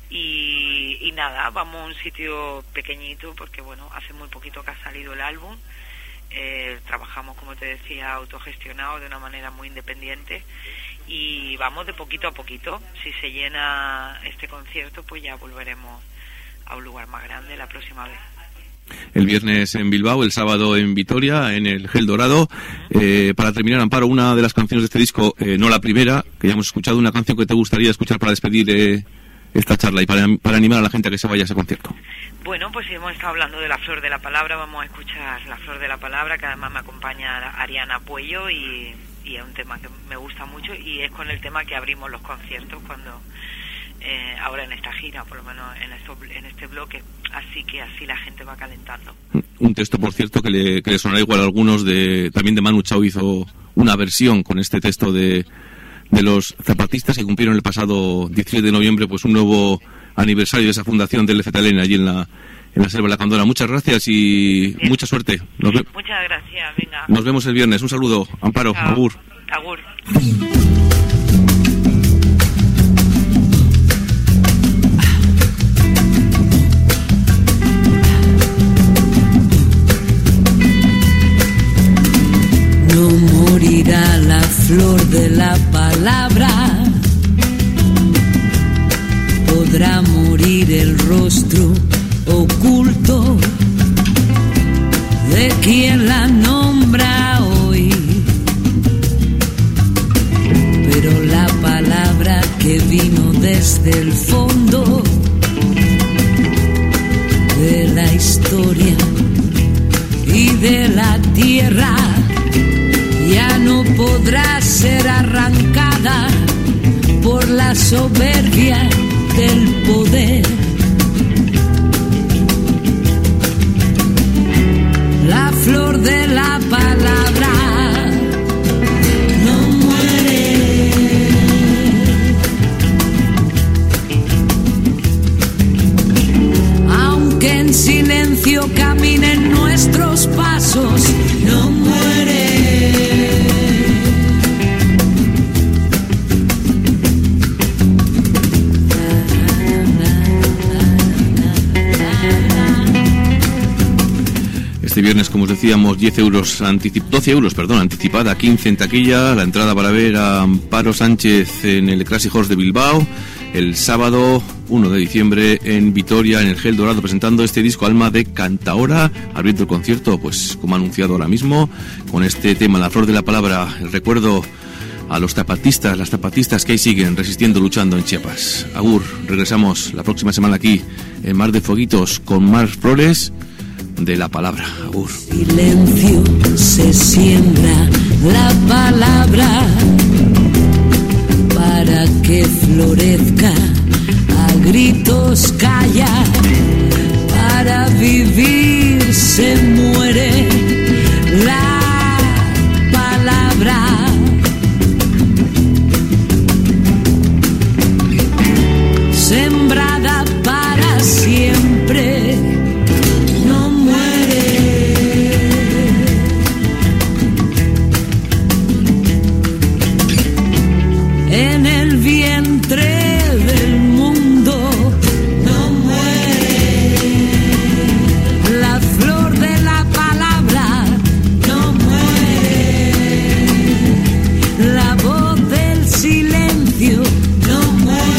Y, y nada, vamos a un sitio pequeñito porque bueno, hace muy poquito que ha salido el álbum. Eh, trabajamos, como te decía, autogestionado de una manera muy independiente y vamos de poquito a poquito. Si se llena este concierto, pues ya volveremos a un lugar más grande la próxima vez. El viernes en Bilbao, el sábado en Vitoria, en el Gel Dorado. Eh, para terminar, Amparo, una de las canciones de este disco, eh, no la primera, que ya hemos escuchado, una canción que te gustaría escuchar para despedir eh, esta charla y para, para animar a la gente a que se vaya a ese concierto. Bueno, pues si hemos estado hablando de La Flor de la Palabra, vamos a escuchar La Flor de la Palabra, que además me acompaña Ariana Puello, y, y es un tema que me gusta mucho y es con el tema que abrimos los conciertos cuando eh, ahora en esta gira, por lo menos en, esto, en este bloque, así que así la gente va calentando. Un texto, por cierto, que le, que le sonará igual a algunos, de también de Manu Chao hizo una versión con este texto de, de los zapatistas que cumplieron el pasado diecisiete de noviembre pues un nuevo aniversario de esa fundación del F T L N allí en la, en la Selva de la Candora. Muchas gracias y bien, mucha suerte. Nos ve- Muchas gracias, venga. Nos vemos el viernes. Un saludo, Amparo. Chao. Agur. Agur. No morirá la flor de la palabra, podrá morir el rostro oculto de quien la nombra hoy, pero la palabra que vino desde el fondo de la historia y de la tierra ya no podrá ser arrancada por la soberbia del poder. La flor de la palabra no muere. Aunque en silencio caminen nuestros pasos, no muere. viernes, como os decíamos, diez euros anticip- doce euros, perdón, anticipada, quince en taquilla. La entrada para ver a Amparo Sánchez en el Crazy Horse de Bilbao el sábado uno de diciembre en Vitoria, en el Gel Dorado, presentando este disco Alma de Cantaora, abriendo el concierto, pues como ha anunciado ahora mismo, con este tema, La Flor de la Palabra. El recuerdo a los zapatistas, las zapatistas que ahí siguen resistiendo, luchando en Chiapas. Agur, regresamos la próxima semana aquí en Mar de Fueguitos con más flores de la palabra. Agur. Silencio se siembra la palabra para que florezca, a gritos calla, para vivir se muere la palabra. Sembrada para siempre, no muere. En el vientre del mundo, no muere. La flor de la palabra, no muere. La voz del silencio, no muere.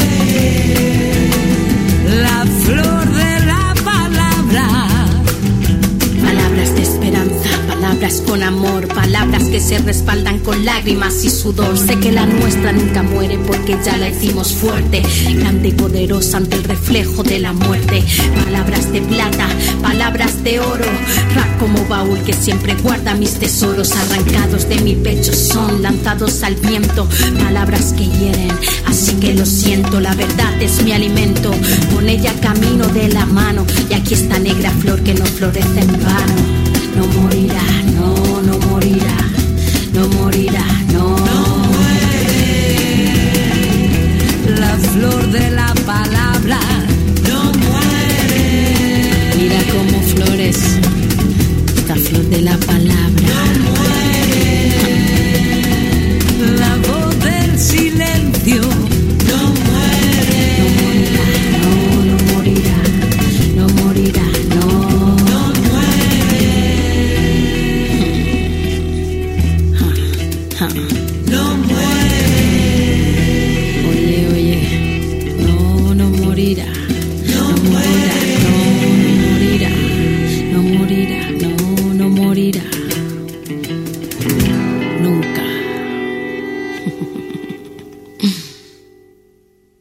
La flor de la palabra. Palabras de esperanza, palabras con amor, palabras que se respaldan con lágrimas y sudor. Sé que la nuestra nunca muere porque ya la hicimos fuerte, grande y poderosa ante el reflejo de la muerte. Palabras de plata, palabras de oro, rap como baúl que siempre guarda mis tesoros. Arrancados de mi pecho son lanzados al viento, palabras que hieren, así que lo siento. La verdad es mi alimento, con ella camino de la mano. Y aquí esta negra flor que no florece en vano. No morirá, no, no morirá, no morirá, no, no muere. La flor de la palabra, no muere. Mira cómo flores esta flor de la palabra.